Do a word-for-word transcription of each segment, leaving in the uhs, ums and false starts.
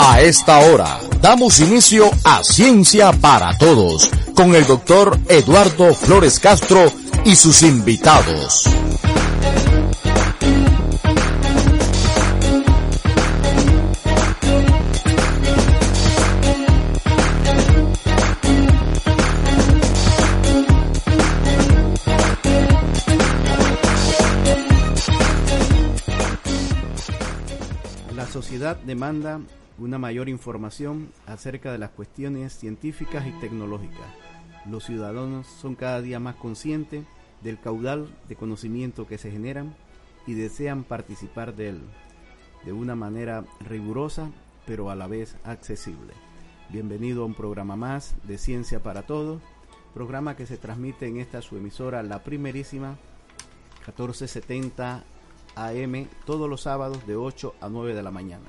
A esta hora, damos inicio a Ciencia para Todos, con el doctor Eduardo Flores Castro y sus invitados. La sociedad demanda una mayor información acerca de las cuestiones científicas y tecnológicas. Los ciudadanos son cada día más conscientes del caudal de conocimiento que se generan y desean participar de él de una manera rigurosa, pero a la vez accesible. Bienvenido a un programa más de Ciencia para Todos, programa que se transmite en esta su emisora, la primerísima, catorce setenta A M, todos los sábados de ocho a nueve de la mañana.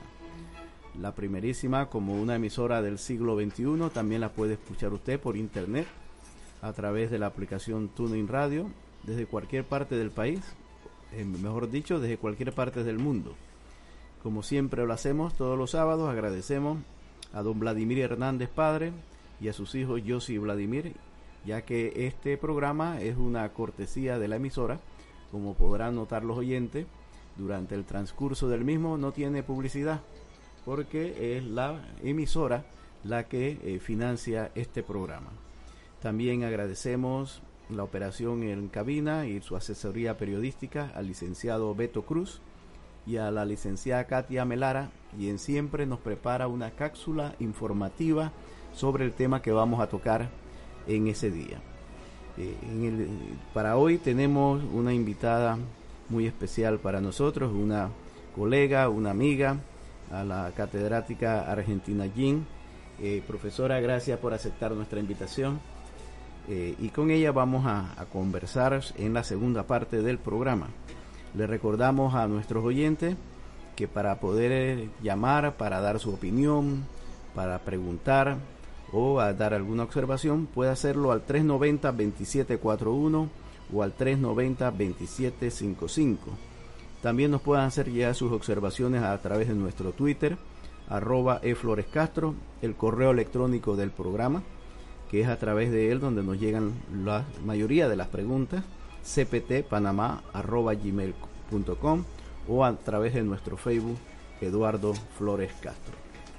La primerísima, como una emisora del siglo veintiuno, también la puede escuchar usted por internet a través de la aplicación TuneIn Radio desde cualquier parte del país, eh, mejor dicho, desde cualquier parte del mundo. Como siempre lo hacemos todos los sábados, agradecemos a don Vladimir Hernández Padre y a sus hijos Yossi y Vladimir, ya que este programa es una cortesía de la emisora. Como podrán notar los oyentes, durante el transcurso del mismo no tiene publicidad, porque es la emisora la que eh, financia este programa. También agradecemos la operación en cabina y su asesoría periodística al licenciado Beto Cruz y a la licenciada Katia Melara, quien siempre nos prepara una cápsula informativa sobre el tema que vamos a tocar en ese día. Eh, en el, para hoy tenemos una invitada muy especial para nosotros, una colega, una amiga, a la catedrática Argentina Jean. Eh, profesora, gracias por aceptar nuestra invitación, eh, y con ella vamos a, a conversar en la segunda parte del programa. Le recordamos a nuestros oyentes que para poder llamar, para dar su opinión, para preguntar o a dar alguna observación, puede hacerlo al tres noventa, veintisiete cuarenta y uno o al tres noventa, veintisiete cincuenta y cinco. También nos pueden hacer llegar sus observaciones a través de nuestro Twitter, arroba eflorescastro, el correo electrónico del programa, que es a través de él donde nos llegan la mayoría de las preguntas, c p t panamá arroba gmail punto com, o a través de nuestro Facebook, Eduardo Flores Castro.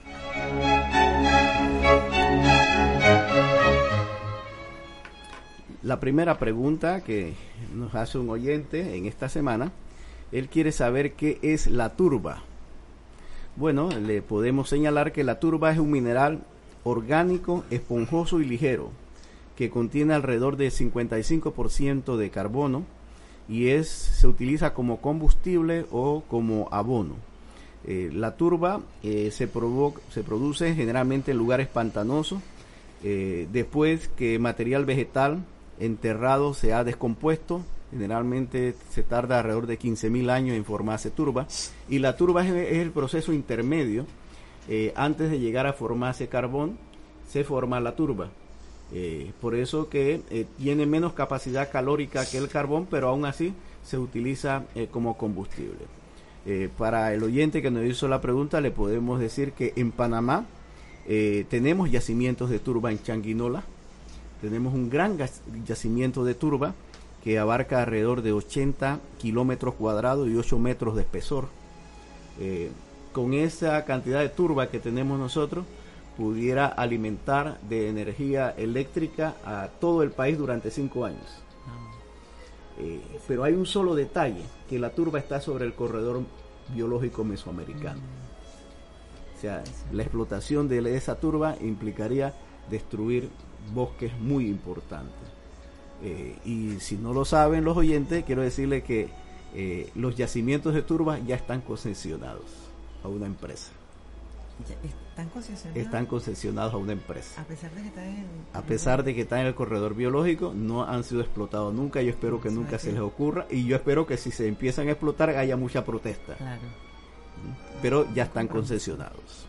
La primera pregunta que nos hace un oyente en esta semana, él quiere saber qué es la turba. Bueno, le podemos señalar que la turba es un mineral orgánico, esponjoso y ligero, que contiene alrededor de cincuenta y cinco por ciento de carbono y es se utiliza como combustible o como abono. Eh, la turba eh, se, provo- se produce generalmente en lugares pantanosos, eh, después que material vegetal enterrado se ha descompuesto. Generalmente se tarda alrededor de quince mil años en formarse turba, y la turba es, es el proceso intermedio. Eh, antes de llegar a formarse carbón, se forma la turba. Eh, por eso que eh, tiene menos capacidad calórica que el carbón, pero aún así se utiliza eh, como combustible. Eh, para el oyente que nos hizo la pregunta, le podemos decir que en Panamá eh, tenemos yacimientos de turba en Changuinola. Tenemos un gran yacimiento de turba que abarca alrededor de ochenta kilómetros cuadrados y ocho metros de espesor. Eh, con esa cantidad de turba que tenemos nosotros, pudiera alimentar de energía eléctrica a todo el país durante cinco años. Eh, pero hay un solo detalle, que la turba está sobre el corredor biológico mesoamericano. O sea, la explotación de esa turba implicaría destruir bosques muy importantes. Eh, y si no lo saben los oyentes, quiero decirles que eh, los yacimientos de turba ya están concesionados a una empresa. ¿Están concesionados? Están concesionados a una empresa. A pesar de que están en... A pesar de que están en el corredor biológico, no han sido explotados nunca. Yo espero que nunca se les ocurra, y yo espero que si se empiezan a explotar haya mucha protesta. Claro. Pero ya están concesionados.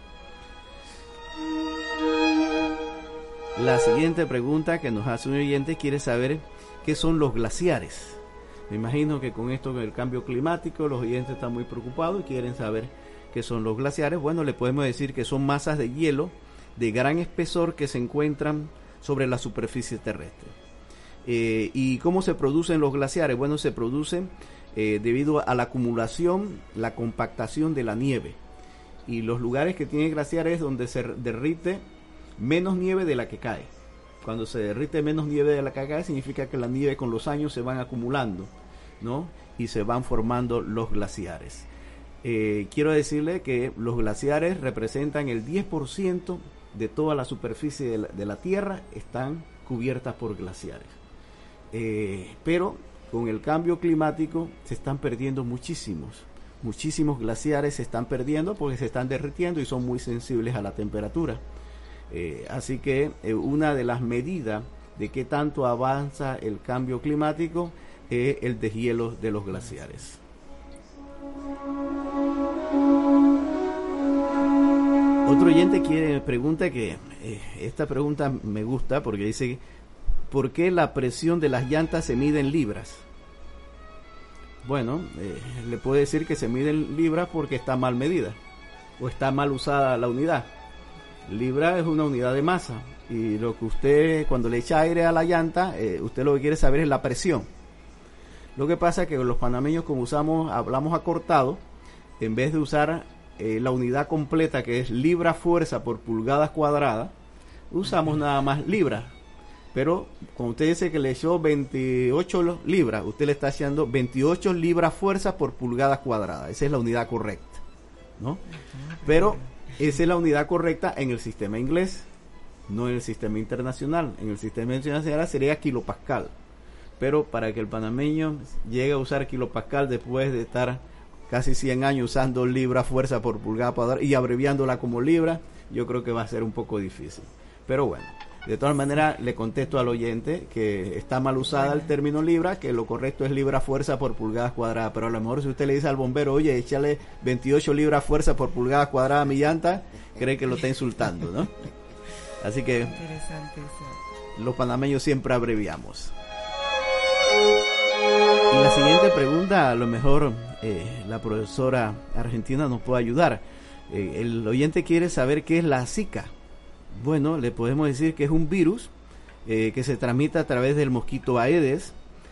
La siguiente pregunta que nos hace un oyente quiere saber qué son los glaciares. Me imagino que con esto del cambio climático los oyentes están muy preocupados y quieren saber ¿Qué son los glaciares? Bueno, le podemos decir que son masas de hielo de gran espesor que se encuentran sobre la superficie terrestre. Eh, ¿Y cómo se producen los glaciares? Bueno, se producen eh, debido a la acumulación, la compactación de la nieve. Y los lugares que tienen glaciares es donde se derrite menos nieve de la que cae. Cuando se derrite menos nieve de la que cae, significa que la nieve con los años se van acumulando, ¿no? Y se van formando los glaciares. Eh, quiero decirle que los glaciares representan el diez por ciento de toda la superficie de la, de la Tierra, están cubiertas por glaciares. Eh, pero con el cambio climático se están perdiendo muchísimos, muchísimos glaciares se están perdiendo porque se están derritiendo y son muy sensibles a la temperatura. Eh, así que eh, una de las medidas de qué tanto avanza el cambio climático es el deshielo de los glaciares. Otro oyente quiere pregunta que eh, esta pregunta me gusta porque dice: ¿por qué la presión de las llantas se mide en libras? Bueno, eh, le puedo decir que se mide en libras porque está mal medida o está mal usada la unidad. Libra es una unidad de masa y lo que usted, cuando le echa aire a la llanta, eh, usted lo que quiere saber es la presión. Lo que pasa es que los panameños, como usamos, hablamos acortado, en vez de usar eh, la unidad completa que es libra fuerza por pulgadas cuadradas, usamos nada más libras. Pero cuando usted dice que le echó veintiocho libras, usted le está echando veintiocho libras fuerza por pulgadas cuadradas. Esa es la unidad correcta, ¿no? Pero esa es la unidad correcta en el sistema inglés, no en el sistema internacional. En el sistema internacional sería kilopascal. Pero para que el panameño llegue a usar kilopascal después de estar casi cien años usando libra fuerza por pulgada cuadrada y abreviándola como libra, yo creo que va a ser un poco difícil. Pero bueno, de todas maneras le contesto al oyente que está mal usada el término libra, que lo correcto es libra fuerza por pulgadas cuadradas. Pero a lo mejor si usted le dice al bombero, oye, échale veintiocho libras fuerza por pulgadas cuadradas a mi llanta, cree que lo está insultando, ¿no? Así que interesante eso. Los panameños siempre abreviamos. Y la siguiente pregunta, a lo mejor eh, la profesora argentina nos puede ayudar. Eh, el oyente quiere saber qué es la Zika. Bueno, le podemos decir que es un virus eh, que se transmite a través del mosquito Aedes.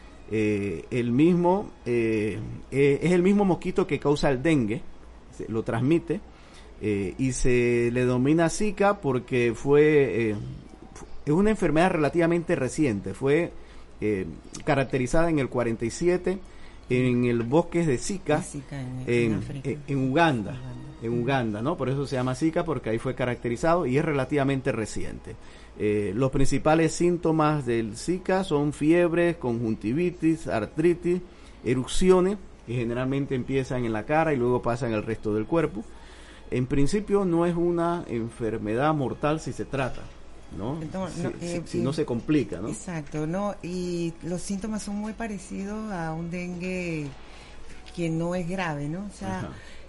Eh, el mismo eh, eh, es el mismo mosquito que causa el dengue, se, lo transmite eh, y se le denomina Zika porque fue eh, es una enfermedad relativamente reciente. Fue eh, caracterizada en el cuarenta y siete en el bosque de Zika, Zika en, en, en, en, en Uganda. En Uganda, ¿no? Por eso se llama Zika, porque ahí fue caracterizado y es relativamente reciente. Eh, los principales síntomas del Zika son fiebre, conjuntivitis, artritis, erupciones, que generalmente empiezan en la cara y luego pasan al resto del cuerpo. En principio no es una enfermedad mortal si se trata, ¿no? Entonces, si, no, si, eh, si no se complica, ¿no? Exacto, ¿no? Y los síntomas son muy parecidos a un dengue que no es grave, ¿no? O sea, ajá.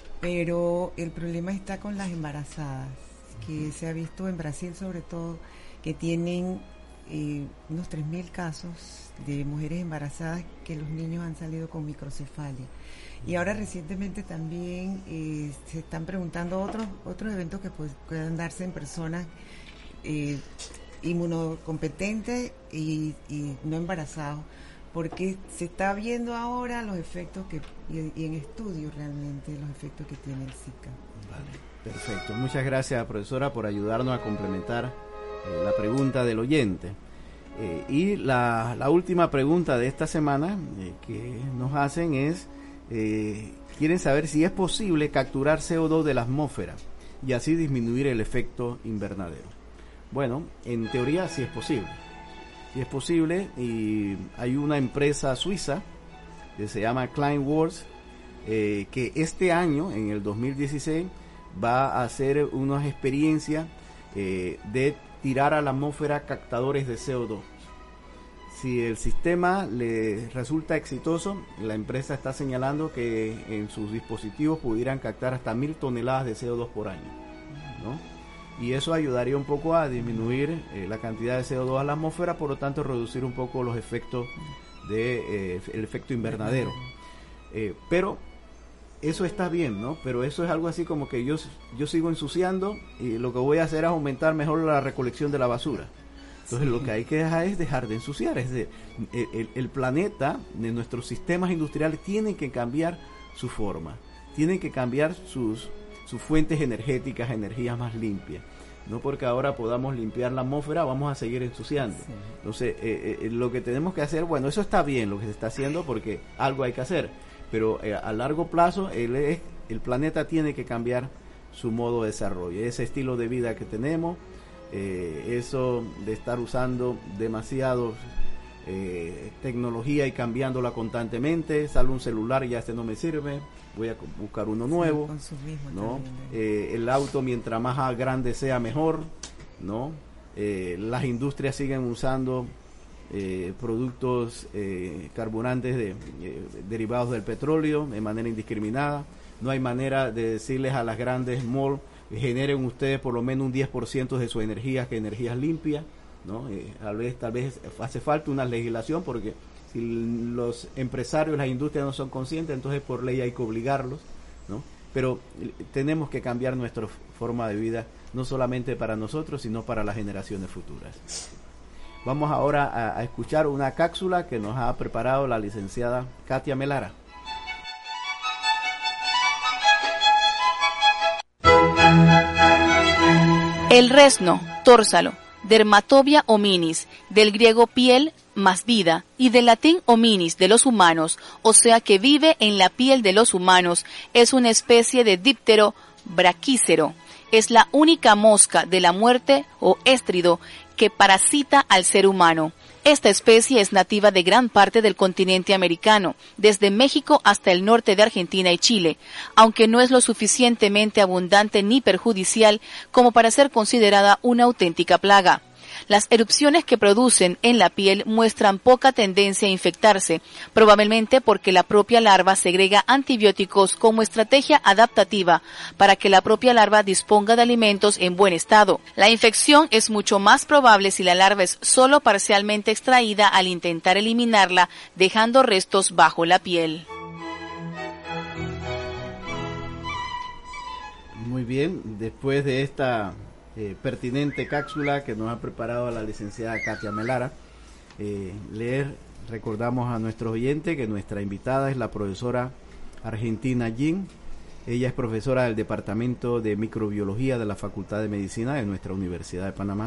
Pero el problema está con las embarazadas, que se ha visto en Brasil sobre todo, que tienen eh, unos tres mil casos de mujeres embarazadas que los niños han salido con microcefalia. Y ahora recientemente también eh, se están preguntando otros otros eventos que pues, puedan darse en personas eh, inmunocompetentes y, y no embarazados, porque se está viendo ahora los efectos que y, y en estudios realmente los efectos que tiene el Zika. Vale, perfecto. Muchas gracias, profesora, por ayudarnos a complementar eh, la pregunta del oyente. Eh, y la, la última pregunta de esta semana eh, que nos hacen es, eh, quieren saber si es posible capturar C O dos de la atmósfera y así disminuir el efecto invernadero. Bueno, en teoría sí es posible. Sí es posible y hay una empresa suiza que se llama Climeworks eh, que este año, en el dos mil dieciséis, va a hacer unas experiencias eh, de tirar a la atmósfera captadores de C O dos. Si el sistema le resulta exitoso, la empresa está señalando que en sus dispositivos pudieran captar hasta mil toneladas de C O dos por año, ¿no? Y eso ayudaría un poco a disminuir eh, la cantidad de C O dos a la atmósfera, por lo tanto reducir un poco los efectos de eh, el efecto invernadero. Eh, pero eso está bien, ¿no? Pero eso es algo así como que yo, yo sigo ensuciando y lo que voy a hacer es aumentar mejor la recolección de la basura. Entonces, sí, lo que hay que dejar es dejar de ensuciar. Es decir, el, el, el planeta, de nuestros sistemas industriales, tienen que cambiar su forma, tienen que cambiar sus, sus fuentes energéticas, energías más limpias. No porque ahora podamos limpiar la atmósfera, vamos a seguir ensuciando. Sí. Entonces, eh, eh, lo que tenemos que hacer, bueno, eso está bien lo que se está haciendo porque algo hay que hacer. Pero eh, a largo plazo el, el planeta tiene que cambiar su modo de desarrollo, ese estilo de vida que tenemos, eh, eso de estar usando demasiado eh, tecnología y cambiándola constantemente. Sale un celular y ya este no me sirve, voy a buscar uno nuevo, sí, ¿no? Eh, el auto mientras más grande sea mejor, ¿no? Eh, las industrias siguen usando Eh, productos eh, carburantes de, eh, derivados del petróleo de manera indiscriminada. No hay manera de decirles a las grandes malls, generen ustedes por lo menos un diez por ciento de su energía, que energías limpias, ¿no? Eh, tal vez tal vez hace falta una legislación, porque si los empresarios, las industrias no son conscientes, entonces por ley hay que obligarlos, ¿no? Pero eh, tenemos que cambiar nuestra forma de vida, no solamente para nosotros, sino para las generaciones futuras. Vamos ahora a, a escuchar una cápsula que nos ha preparado la licenciada Katia Melara. El resno, tórsalo, Dermatobia hominis, del griego piel más vida, y del latín hominis, de los humanos, o sea que vive en la piel de los humanos, es una especie de díptero braquícero. Es la única mosca de la muerte o éstrido que parasita al ser humano. Esta especie es nativa de gran parte del continente americano, desde México hasta el norte de Argentina y Chile, aunque no es lo suficientemente abundante ni perjudicial como para ser considerada una auténtica plaga. Las erupciones que producen en la piel muestran poca tendencia a infectarse, probablemente porque la propia larva segrega antibióticos como estrategia adaptativa para que la propia larva disponga de alimentos en buen estado. La infección es mucho más probable si la larva es solo parcialmente extraída al intentar eliminarla, dejando restos bajo la piel. Muy bien, después de esta Eh, pertinente cápsula que nos ha preparado la licenciada Katia Melara, eh, leer, recordamos a nuestros oyentes que nuestra invitada es la profesora Argentina Jin. Ella es profesora del Departamento de Microbiología de la Facultad de Medicina de nuestra Universidad de Panamá.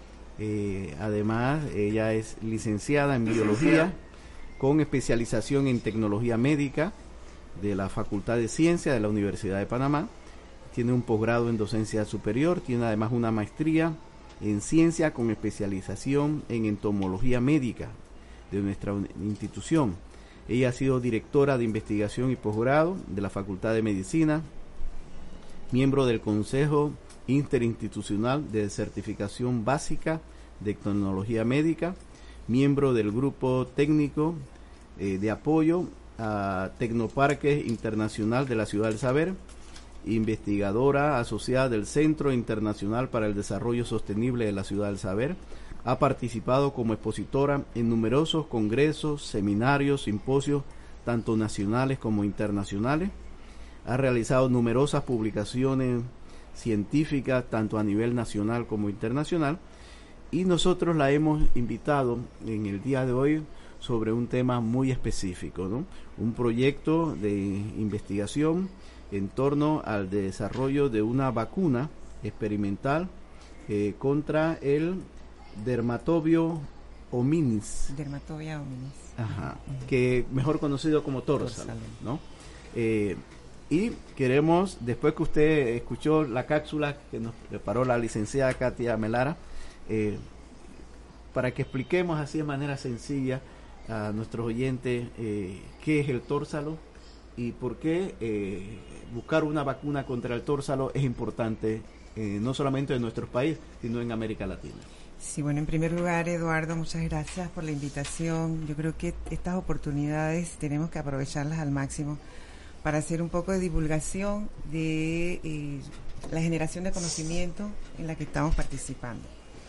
Eh, además, ella es licenciada en Biología con especialización en Tecnología Médica de la Facultad de Ciencias de la Universidad de Panamá. Tiene un posgrado en docencia superior, tiene además una maestría en ciencia con especialización en entomología médica de nuestra institución. Ella ha sido directora de investigación y posgrado de la Facultad de Medicina, miembro del Consejo Interinstitucional de Certificación Básica de Tecnología Médica, miembro del Grupo Técnico eh, de Apoyo a Tecnoparque Internacional de la Ciudad del Saber, investigadora asociada del Centro Internacional para el Desarrollo Sostenible de la Ciudad del Saber. Ha participado como expositora en numerosos congresos, seminarios, simposios, tanto nacionales como internacionales. Ha realizado numerosas publicaciones científicas, tanto a nivel nacional como internacional. Y nosotros la hemos invitado en el día de hoy sobre un tema muy específico, ¿no? Un proyecto de investigación en torno al desarrollo de una vacuna experimental eh, contra el Dermatobio hominis. Dermatobia hominis. Ajá, que mejor conocido como tórsalo, ¿no? Eh, y queremos, después que usted escuchó la cápsula que nos preparó la licenciada Katia Melara, eh, para que expliquemos así de manera sencilla a nuestros oyentes eh, qué es el tórsalo y por qué eh, buscar una vacuna contra el tórsalo es importante, eh, no solamente en nuestro país, sino en América Latina. Sí, bueno, en primer lugar, Eduardo, muchas gracias por la invitación. Yo creo que estas oportunidades tenemos que aprovecharlas al máximo para hacer un poco de divulgación de eh, la generación de conocimiento en la que estamos participando.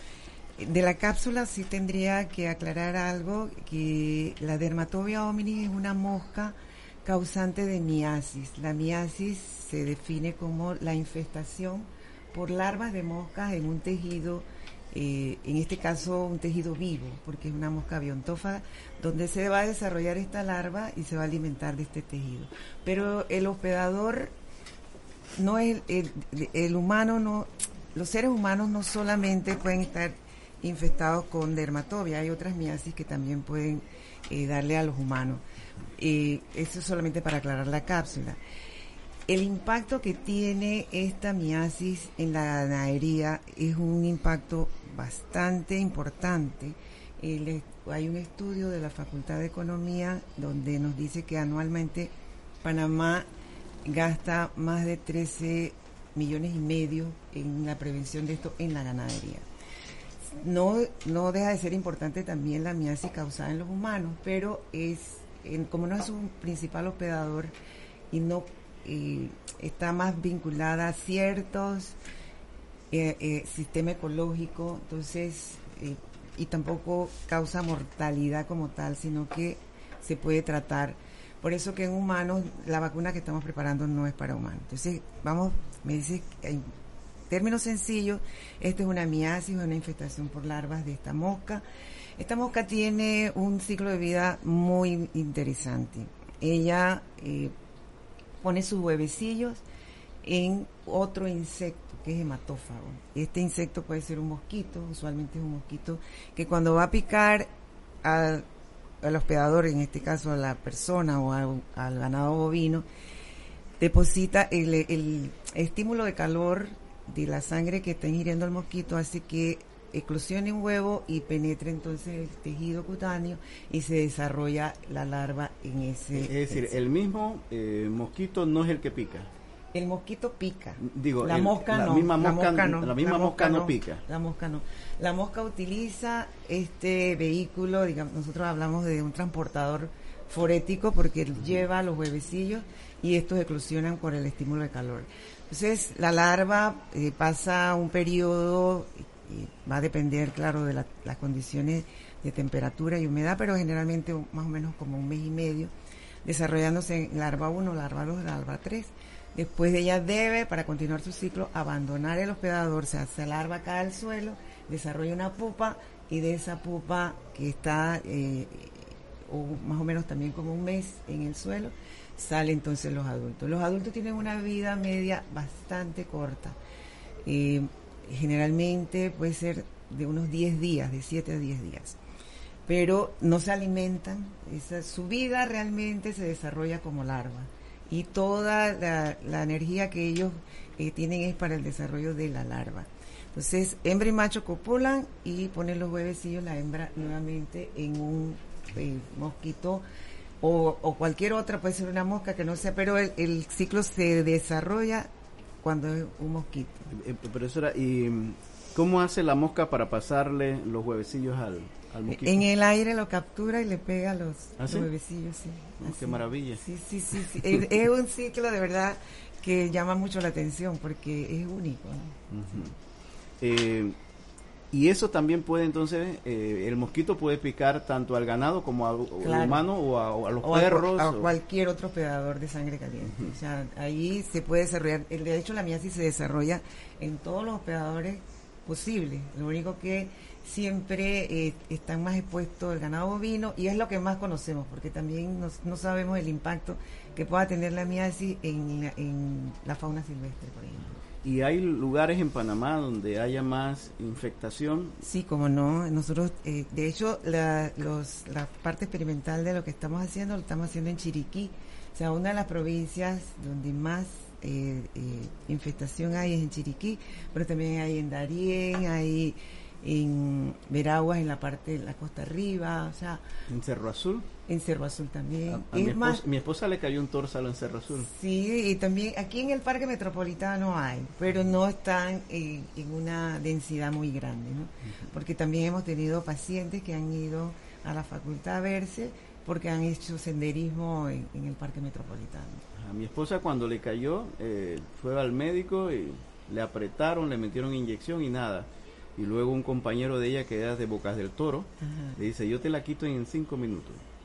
De la cápsula sí tendría que aclarar algo, que la Dermatobia hominis es una mosca causante de miasis. La miasis se define como la infestación por larvas de moscas en un tejido, eh, en este caso un tejido vivo, porque es una mosca biontófaga, donde se va a desarrollar esta larva y se va a alimentar de este tejido. Pero el hospedador no es el, el, el humano, no, los seres humanos no solamente pueden estar infectados con dermatobia, hay otras miasis que también pueden eh, darle a los humanos. Eh, eso solamente para aclarar la cápsula. El impacto que tiene esta miasis en la ganadería es un impacto bastante importante. El, hay un estudio de la Facultad de Economía donde nos dice que anualmente Panamá gasta más de trece millones y medio en la prevención de esto en la ganadería. No, no deja de ser importante también la miasis causada en los humanos, pero es en, como no es un principal hospedador y no eh, está más vinculada a ciertos eh, eh, sistema ecológico, entonces eh, y tampoco causa mortalidad como tal, sino que se puede tratar. Por eso que en humanos la vacuna que estamos preparando no es para humanos. Entonces, vamos, me dice en términos sencillos, esta es una miasis, una infestación por larvas de esta mosca. Esta mosca tiene un ciclo de vida muy interesante. Ella eh, pone sus huevecillos en otro insecto que es hematófago. Este insecto puede ser un mosquito, usualmente es un mosquito que cuando va a picar al, al hospedador, en este caso a la persona o a, al ganado bovino, deposita el, el estímulo de calor de la sangre que está ingiriendo el mosquito, hace que eclosione un huevo y penetre entonces el tejido cutáneo y se desarrolla la larva en ese. Es decir, ese. el mismo eh, mosquito no es el que pica. El mosquito pica. Digo, la el, mosca la no. Misma la mosca, mosca no. La misma la mosca, mosca no, no pica. La mosca no. La mosca utiliza este vehículo, digamos, nosotros hablamos de un transportador forético porque uh-huh. lleva los huevecillos y estos eclosionan por el estímulo de calor. Entonces, la larva eh, pasa un periodo, y va a depender, claro, de la, las condiciones de temperatura y humedad, pero generalmente más o menos como un mes y medio, desarrollándose en larva uno, larva dos, larva tres. Después de ella debe, para continuar su ciclo, abandonar el hospedador, o sea, esa larva cae al suelo, desarrolla una pupa, y de esa pupa que está eh, o más o menos también como un mes en el suelo, salen entonces los adultos. Los adultos tienen una vida media bastante corta. Eh, generalmente puede ser de unos diez días, de siete a diez días. Pero no se alimentan. Esa, su vida realmente se desarrolla como larva. Y toda la, la energía que ellos eh, tienen es para el desarrollo de la larva. Entonces, hembra y macho copulan y ponen los huevecillos, la hembra nuevamente en un eh, mosquito o, o cualquier otra, puede ser una mosca que no sea, pero el, el ciclo se desarrolla cuando es un mosquito. Eh, profesora, ¿y cómo hace la mosca para pasarle los huevecillos al, al mosquito? En el aire lo captura y le pega los, ¿Ah, sí? los huevecillos, sí. Oh, qué maravilla. Sí, sí, sí, sí. es, es un ciclo de verdad que llama mucho la atención porque es único, ¿no? Uh-huh. Eh, y eso también puede entonces, eh, el mosquito puede picar tanto al ganado como a, claro. al humano o a, o a los o perros. A, a o... cualquier otro hospedador de sangre caliente. Uh-huh. O sea, ahí se puede desarrollar, de hecho la miasis se desarrolla en todos los hospedadores posibles. Lo único que siempre eh, están más expuestos el ganado bovino y es lo que más conocemos, porque también nos, no sabemos el impacto que pueda tener la miasis en la, en la fauna silvestre, por ejemplo. ¿Y hay lugares en Panamá donde haya más infectación? Sí, como no. Nosotros, eh, de hecho, la, los, la parte experimental de lo que estamos haciendo, lo estamos haciendo en Chiriquí. O sea, una de las provincias donde más eh, eh, infestación hay es en Chiriquí, pero también hay en Darién, hay en Veraguas, en la parte de la costa arriba, o sea... ¿En Cerro Azul? En Cerro Azul también. A, a mi, esposa, más, mi esposa le cayó un tórsalo en Cerro Azul. Sí, y también aquí en el Parque Metropolitano hay, pero no están en, en una densidad muy grande, ¿no? Uh-huh. Porque también hemos tenido pacientes que han ido a la facultad a verse porque han hecho senderismo en, en el Parque Metropolitano. A mi esposa cuando le cayó, eh, fue al médico y le apretaron, le metieron inyección y nada. Y luego un compañero de ella que era de Bocas del Toro, ajá, le dice, yo te la quito en cinco minutos.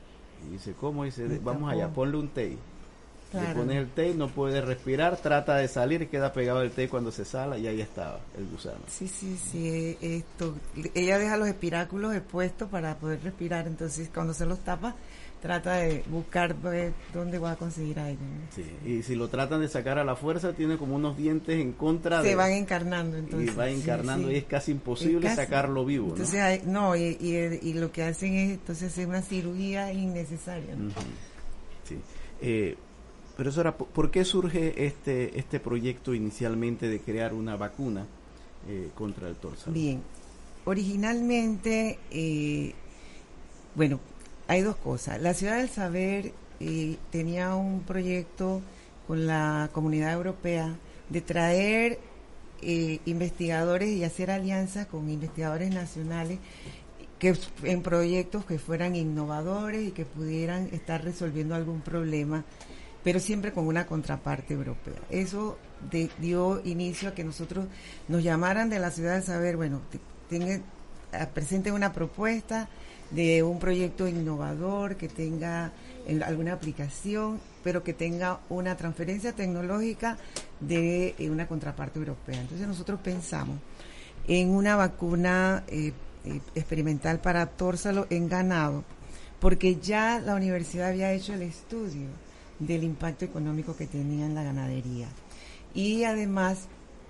Y dice, ¿cómo? Dice, Me vamos tapó. allá, ponle un tape. Claro. Le pones el tape, no puede respirar, trata de salir, queda pegado el tape cuando se sala y ahí estaba el gusano. Sí, sí, sí, esto, ella deja los espiráculos expuestos para poder respirar, entonces cuando se los tapa, trata de buscar pues, dónde va a conseguir aire, ¿no? Sí, y si lo tratan de sacar a la fuerza, tiene como unos dientes en contra Se de... van encarnando, entonces. y va encarnando, sí, sí. y es casi imposible Es casi- sacarlo vivo, ¿no? Entonces, hay- no, y, y, y lo que hacen es entonces hacer una cirugía innecesaria, ¿no? Ujú. Sí. Eh, profesora, ¿por por qué surge este este proyecto inicialmente de crear una vacuna eh, contra el torsalo? Bien, originalmente, eh, bueno, hay dos cosas. La Ciudad del Saber eh, tenía un proyecto con la Comunidad Europea de traer eh, investigadores y hacer alianzas con investigadores nacionales que en proyectos que fueran innovadores y que pudieran estar resolviendo algún problema, pero siempre con una contraparte europea. Eso de, dio inicio a que nosotros nos llamaran de la Ciudad del Saber, bueno, tengan, presenten una propuesta de un proyecto innovador que tenga en, alguna aplicación, pero que tenga una transferencia tecnológica de eh, una contraparte europea. Entonces nosotros pensamos en una vacuna eh, eh, experimental para torsalo en ganado, porque ya la universidad había hecho el estudio del impacto económico que tenía en la ganadería y además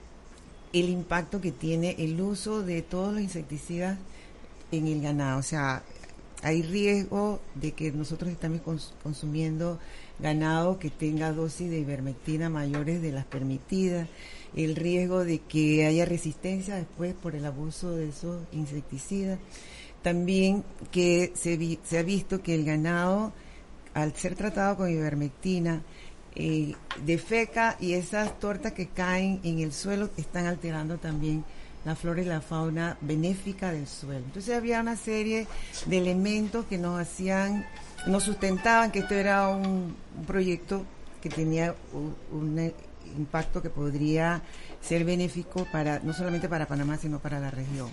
el impacto que tiene el uso de todos los insecticidas en el ganado. O sea, hay riesgo de que nosotros estamos cons- consumiendo ganado que tenga dosis de ivermectina mayores de las permitidas, el riesgo de que haya resistencia después por el abuso de esos insecticidas. También que se, vi- se ha visto que el ganado, al ser tratado con ivermectina, eh, defeca y esas tortas que caen en el suelo están alterando también la flora y la fauna benéfica del suelo. Entonces había una serie de elementos que nos hacían, nos sustentaban que esto era un, un proyecto que tenía un, un impacto que podría ser benéfico para no solamente para Panamá, sino para la región.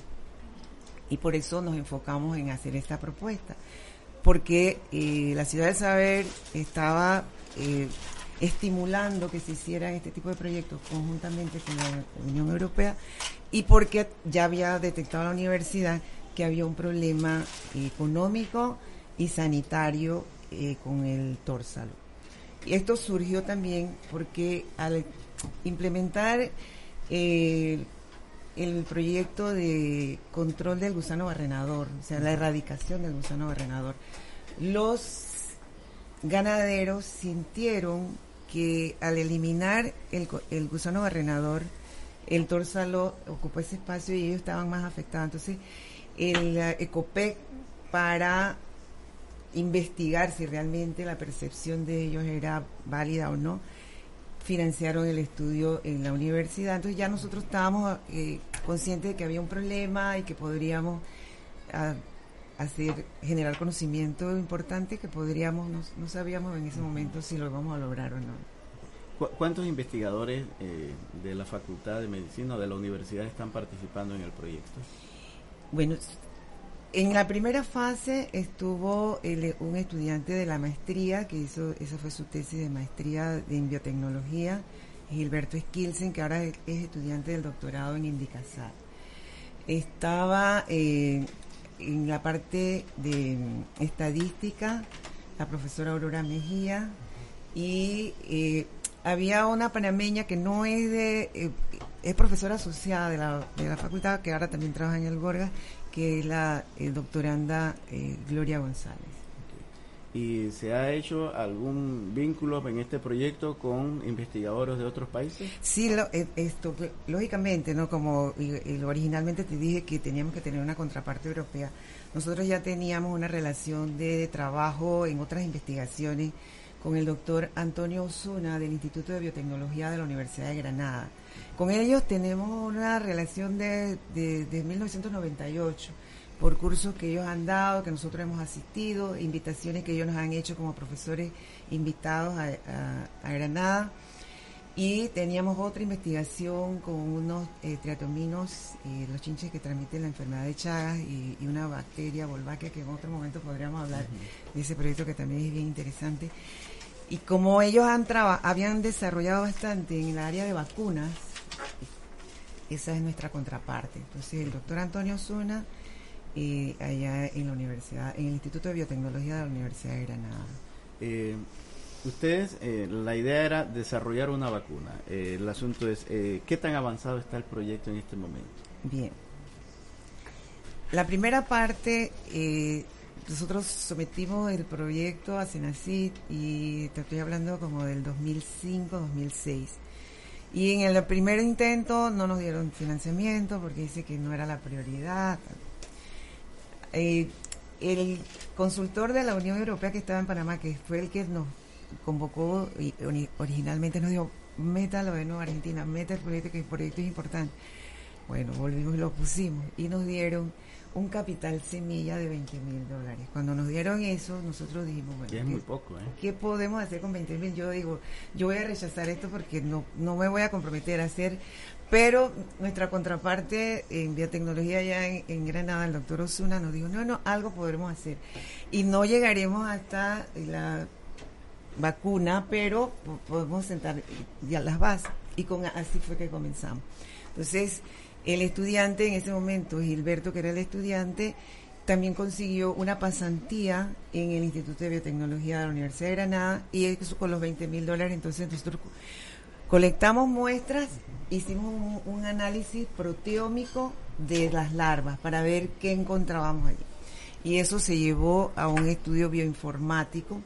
Y por eso nos enfocamos en hacer esta propuesta, porque eh, la Ciudad del Saber estaba eh, estimulando que se hicieran este tipo de proyectos conjuntamente con la Unión Europea y porque ya había detectado la universidad que había un problema económico y sanitario eh, con el torsalo. Y esto surgió también porque al implementar eh, el proyecto de control del gusano barrenador, o sea, la erradicación del gusano barrenador, los ganaderos sintieron que al eliminar el, el gusano barrenador, el torsalo ocupó ese espacio y ellos estaban más afectados. Entonces, el uh, ECOPEC, para investigar si realmente la percepción de ellos era válida o no, financiaron el estudio en la universidad. Entonces ya nosotros estábamos eh, conscientes de que había un problema y que podríamos uh, hacer generar conocimiento importante que podríamos, no, no sabíamos en ese momento si lo íbamos a lograr o no. ¿Cuántos investigadores eh, de la Facultad de Medicina o de la universidad están participando en el proyecto? Bueno, en la primera fase estuvo el, un estudiante de la maestría que hizo, esa fue su tesis de maestría en biotecnología, Gilberto Skilsen, que ahora es, es estudiante del doctorado en Indicasar. Estaba eh, en la parte de estadística la profesora Aurora Mejía y eh, había una panameña que no es de eh, es profesora asociada de la, de la facultad, que ahora también trabaja en el Gorgas, que es la eh, doctoranda eh, Gloria González. ¿Y se ha hecho algún vínculo en este proyecto con investigadores de otros países? Sí, lo, esto, lógicamente, ¿no? Como y, y originalmente te dije que teníamos que tener una contraparte europea, nosotros ya teníamos una relación de trabajo en otras investigaciones con el doctor Antonio Osuna del Instituto de Biotecnología de la Universidad de Granada. Con ellos tenemos una relación de, de, de mil novecientos noventa y ocho, por cursos que ellos han dado, que nosotros hemos asistido, invitaciones que ellos nos han hecho como profesores invitados a, a, a Granada. Y teníamos otra investigación con unos eh, triatominos, eh, los chinches que transmiten la enfermedad de Chagas y, y una bacteria Wolbachia, que en otro momento podríamos hablar uh-huh. de ese proyecto que también es bien interesante. Y como ellos han traba- habían desarrollado bastante en el área de vacunas, esa es nuestra contraparte. Entonces el doctor Antonio Osuna, eh, allá en la universidad, en el Instituto de Biotecnología de la Universidad de Granada. Eh, Ustedes, eh, la idea era desarrollar una vacuna. Eh, el asunto es, eh, ¿qué tan avanzado está el proyecto en este momento? Bien. La primera parte, eh, nosotros sometimos el proyecto a Senacid y te estoy hablando como del dos mil cinco, dos mil seis. Y en el primer intento no nos dieron financiamiento porque dice que no era la prioridad. Eh, el consultor de la Unión Europea que estaba en Panamá, que fue el que nos convocó y originalmente nos dijo, métalo de nuevo a Argentina, meta el proyecto, que el proyecto es importante. Bueno, volvimos y lo pusimos y nos dieron un capital semilla de veinte mil dólares. Cuando nos dieron eso, nosotros dijimos, bueno, que es muy poco, ¿eh? ¿qué podemos hacer con veinte mil? Yo digo, yo voy a rechazar esto porque no, no me voy a comprometer a hacer, pero nuestra contraparte en biotecnología allá en, en Granada, el doctor Osuna, nos dijo, no, no, algo podremos hacer. Y no llegaremos hasta la vacuna, pero podemos sentar ya las bases, y con así fue que comenzamos. Entonces el estudiante en ese momento, Gilberto, que era el estudiante, también consiguió una pasantía en el Instituto de Biotecnología de la Universidad de Granada, y eso con los veinte mil dólares. Entonces nosotros colectamos muestras, hicimos un, un análisis proteómico de las larvas para ver qué encontrábamos allí, y eso se llevó a un estudio bioinformático.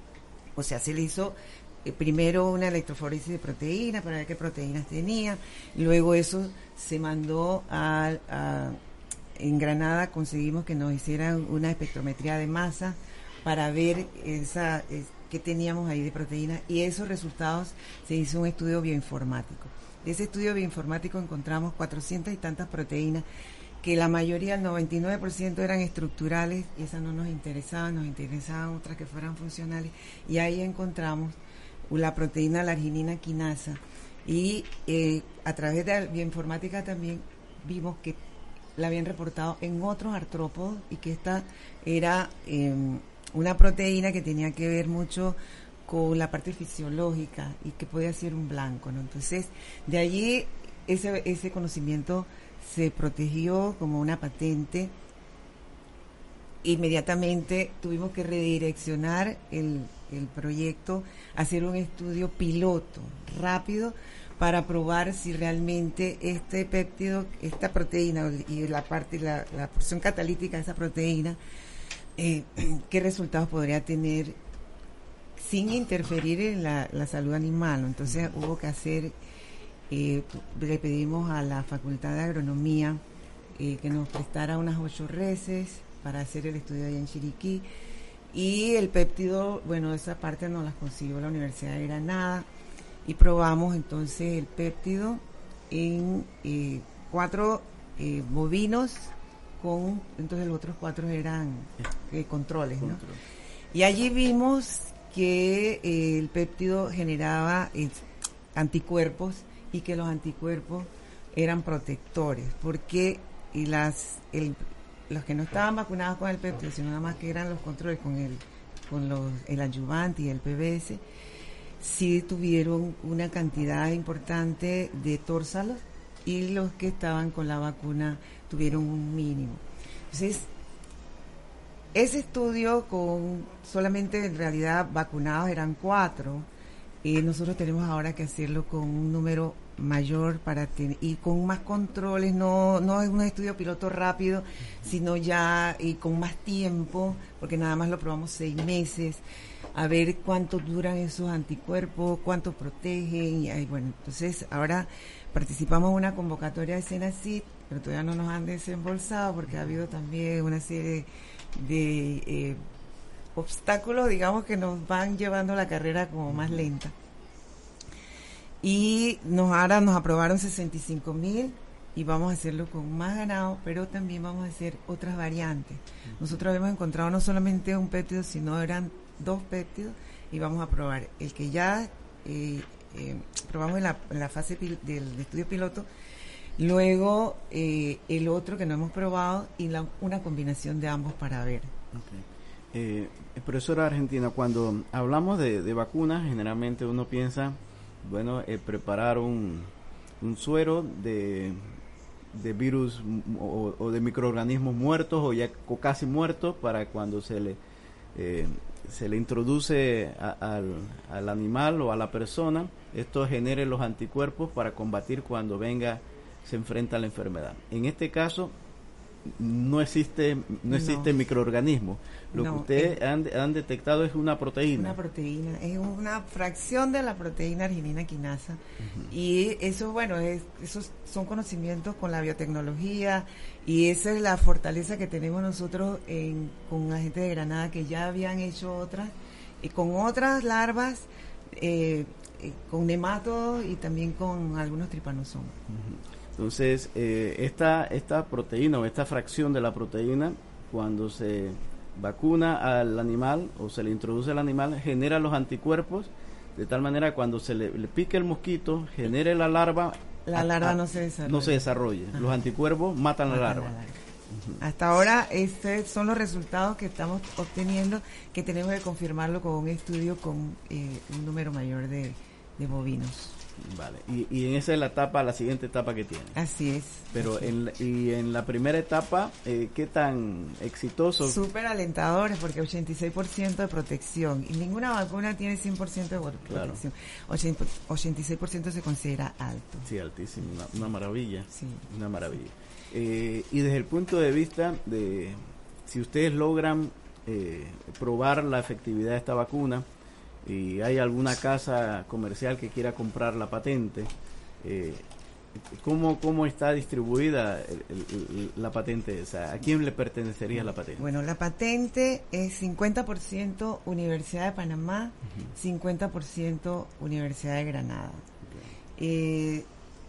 O sea, se le hizo eh, primero una electroforesis de proteínas para ver qué proteínas tenía, luego eso se mandó a, a en Granada conseguimos que nos hicieran una espectrometría de masa para ver esa es, qué teníamos ahí de proteínas, y esos resultados se hizo un estudio bioinformático. De ese estudio bioinformático encontramos cuatrocientas y tantas proteínas, que la mayoría, el noventa y nueve por ciento eran estructurales, y esas no nos interesaban, nos interesaban otras que fueran funcionales, y ahí encontramos la proteína, la arginina quinasa, y eh, a través de la bioinformática también vimos que la habían reportado en otros artrópodos, y que esta era eh, una proteína que tenía que ver mucho con la parte fisiológica y que podía ser un blanco, ¿no? Entonces, de allí ese, ese conocimiento se protegió como una patente. Inmediatamente tuvimos que redireccionar el, el proyecto, hacer un estudio piloto rápido para probar si realmente este péptido, esta proteína y la parte, la, la porción catalítica de esa proteína, eh, qué resultados podría tener sin interferir en la, la salud animal. Entonces hubo que hacer Eh, le pedimos a la Facultad de Agronomía eh, que nos prestara unas ocho reses para hacer el estudio allá en Chiriquí, y el péptido, bueno, esa parte nos las consiguió la Universidad de Granada, y probamos entonces el péptido en eh, cuatro eh, bovinos, con entonces los otros cuatro eran eh, controles, ¿no? Control. Y allí vimos que eh, el péptido generaba eh, anticuerpos, y que los anticuerpos eran protectores, porque y las el, los que no estaban vacunados con el péptido, sino nada más que eran los controles con el con los el adyuvante y el P B S, sí tuvieron una cantidad importante de tórsalos, y los que estaban con la vacuna tuvieron un mínimo. Entonces, ese estudio con solamente en realidad vacunados eran cuatro, y nosotros tenemos ahora que hacerlo con un número mayor para tener, y con más controles, no no es un estudio piloto rápido, sino ya y con más tiempo, porque nada más lo probamos seis meses, a ver cuánto duran esos anticuerpos, cuánto protegen, y ahí, bueno, entonces ahora participamos en una convocatoria de Senacid, pero todavía no nos han desembolsado porque ha habido también una serie de eh, obstáculos, digamos, que nos van llevando la carrera como más lenta. Y nos ahora nos aprobaron sesenta y cinco mil, y vamos a hacerlo con más ganado, pero también vamos a hacer otras variantes. Nosotros habíamos encontrado no solamente un péptido, sino eran dos péptidos, y vamos a probar el que ya eh, eh, probamos en la, en la fase pil, del estudio piloto, luego eh, el otro que no hemos probado y la, una combinación de ambos para ver. Okay. Eh, profesora Argentina, cuando hablamos de, de vacunas, generalmente uno piensa, bueno, eh, preparar un, un suero de, de virus o, o de microorganismos muertos o ya o casi muertos para cuando se le eh, se le introduce a, al, al animal o a la persona, esto genere los anticuerpos para combatir cuando venga, se enfrenta a la enfermedad. En este caso, no existe no existe no. microorganismo. Lo no, que ustedes es, han, han detectado es una proteína. Una proteína, es una fracción de la proteína arginina quinasa. Uh-huh. Y eso, bueno, es, esos son conocimientos con la biotecnología y esa es la fortaleza que tenemos nosotros en, con la gente de Granada, que ya habían hecho otras, y con otras larvas, eh, eh, con nematodos y también con algunos tripanosomas. Uh-huh. Entonces, eh, esta, esta proteína o esta fracción de la proteína, cuando se vacuna al animal o se le introduce al animal, genera los anticuerpos, de tal manera que cuando se le, le pique el mosquito, genere la larva. La a, larva a, no se desarrolla. No se desarrolla. Ajá. Los anticuerpos matan, matan la larva. La larva. Uh-huh. Hasta ahora, estos son los resultados que estamos obteniendo, que tenemos que confirmarlo con un estudio con eh, un número mayor de, de bovinos. Vale, y, y en esa es la etapa, la siguiente etapa que tiene. Así es. Pero así en, y en la primera etapa, eh, ¿qué tan exitoso? Súper alentadores, porque ochenta y seis por ciento de protección, y ninguna vacuna tiene cien por ciento de protección. Claro. ochenta y seis por ciento se considera alto. Sí, altísimo, una, una maravilla. Sí. Una maravilla. Eh, y desde el punto de vista de si ustedes logran eh, probar la efectividad de esta vacuna, y hay alguna casa comercial que quiera comprar la patente, eh, ¿cómo, ¿cómo está distribuida el, el, el, la patente esa? ¿A quién le pertenecería la patente? Bueno, la patente es cincuenta por ciento Universidad de Panamá, uh-huh. cincuenta por ciento Universidad de Granada. Okay. Eh,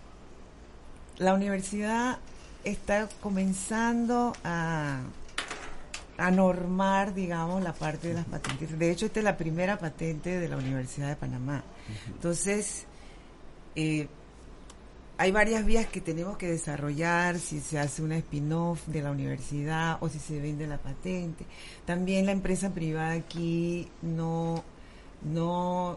la universidad está comenzando a... a normar, digamos, la parte de las patentes. De hecho, esta es la primera patente de la Universidad de Panamá. Uh-huh. Entonces, eh, hay varias vías que tenemos que desarrollar, si se hace una spin-off de la universidad o si se vende la patente. También la empresa privada aquí no, no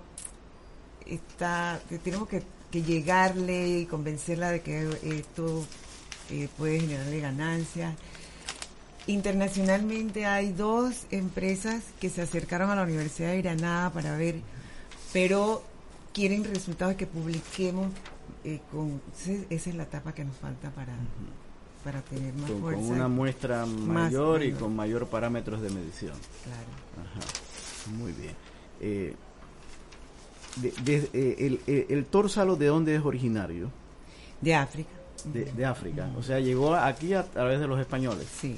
está, tenemos que, que llegarle y convencerla de que esto eh, puede generarle ganancias. Internacionalmente hay dos empresas que se acercaron a la Universidad de Granada para ver, pero quieren resultados que publiquemos. Eh, con esa es la etapa que nos falta para, uh-huh. para tener más con, fuerza. Con una muestra mayor, mayor y con mayor parámetros de medición. Claro. Ajá. Muy bien. Eh, de, de, eh, el, el, el tórsalo, ¿de dónde es originario? De África. De, de África, o sea, llegó aquí a través de los españoles. Sí.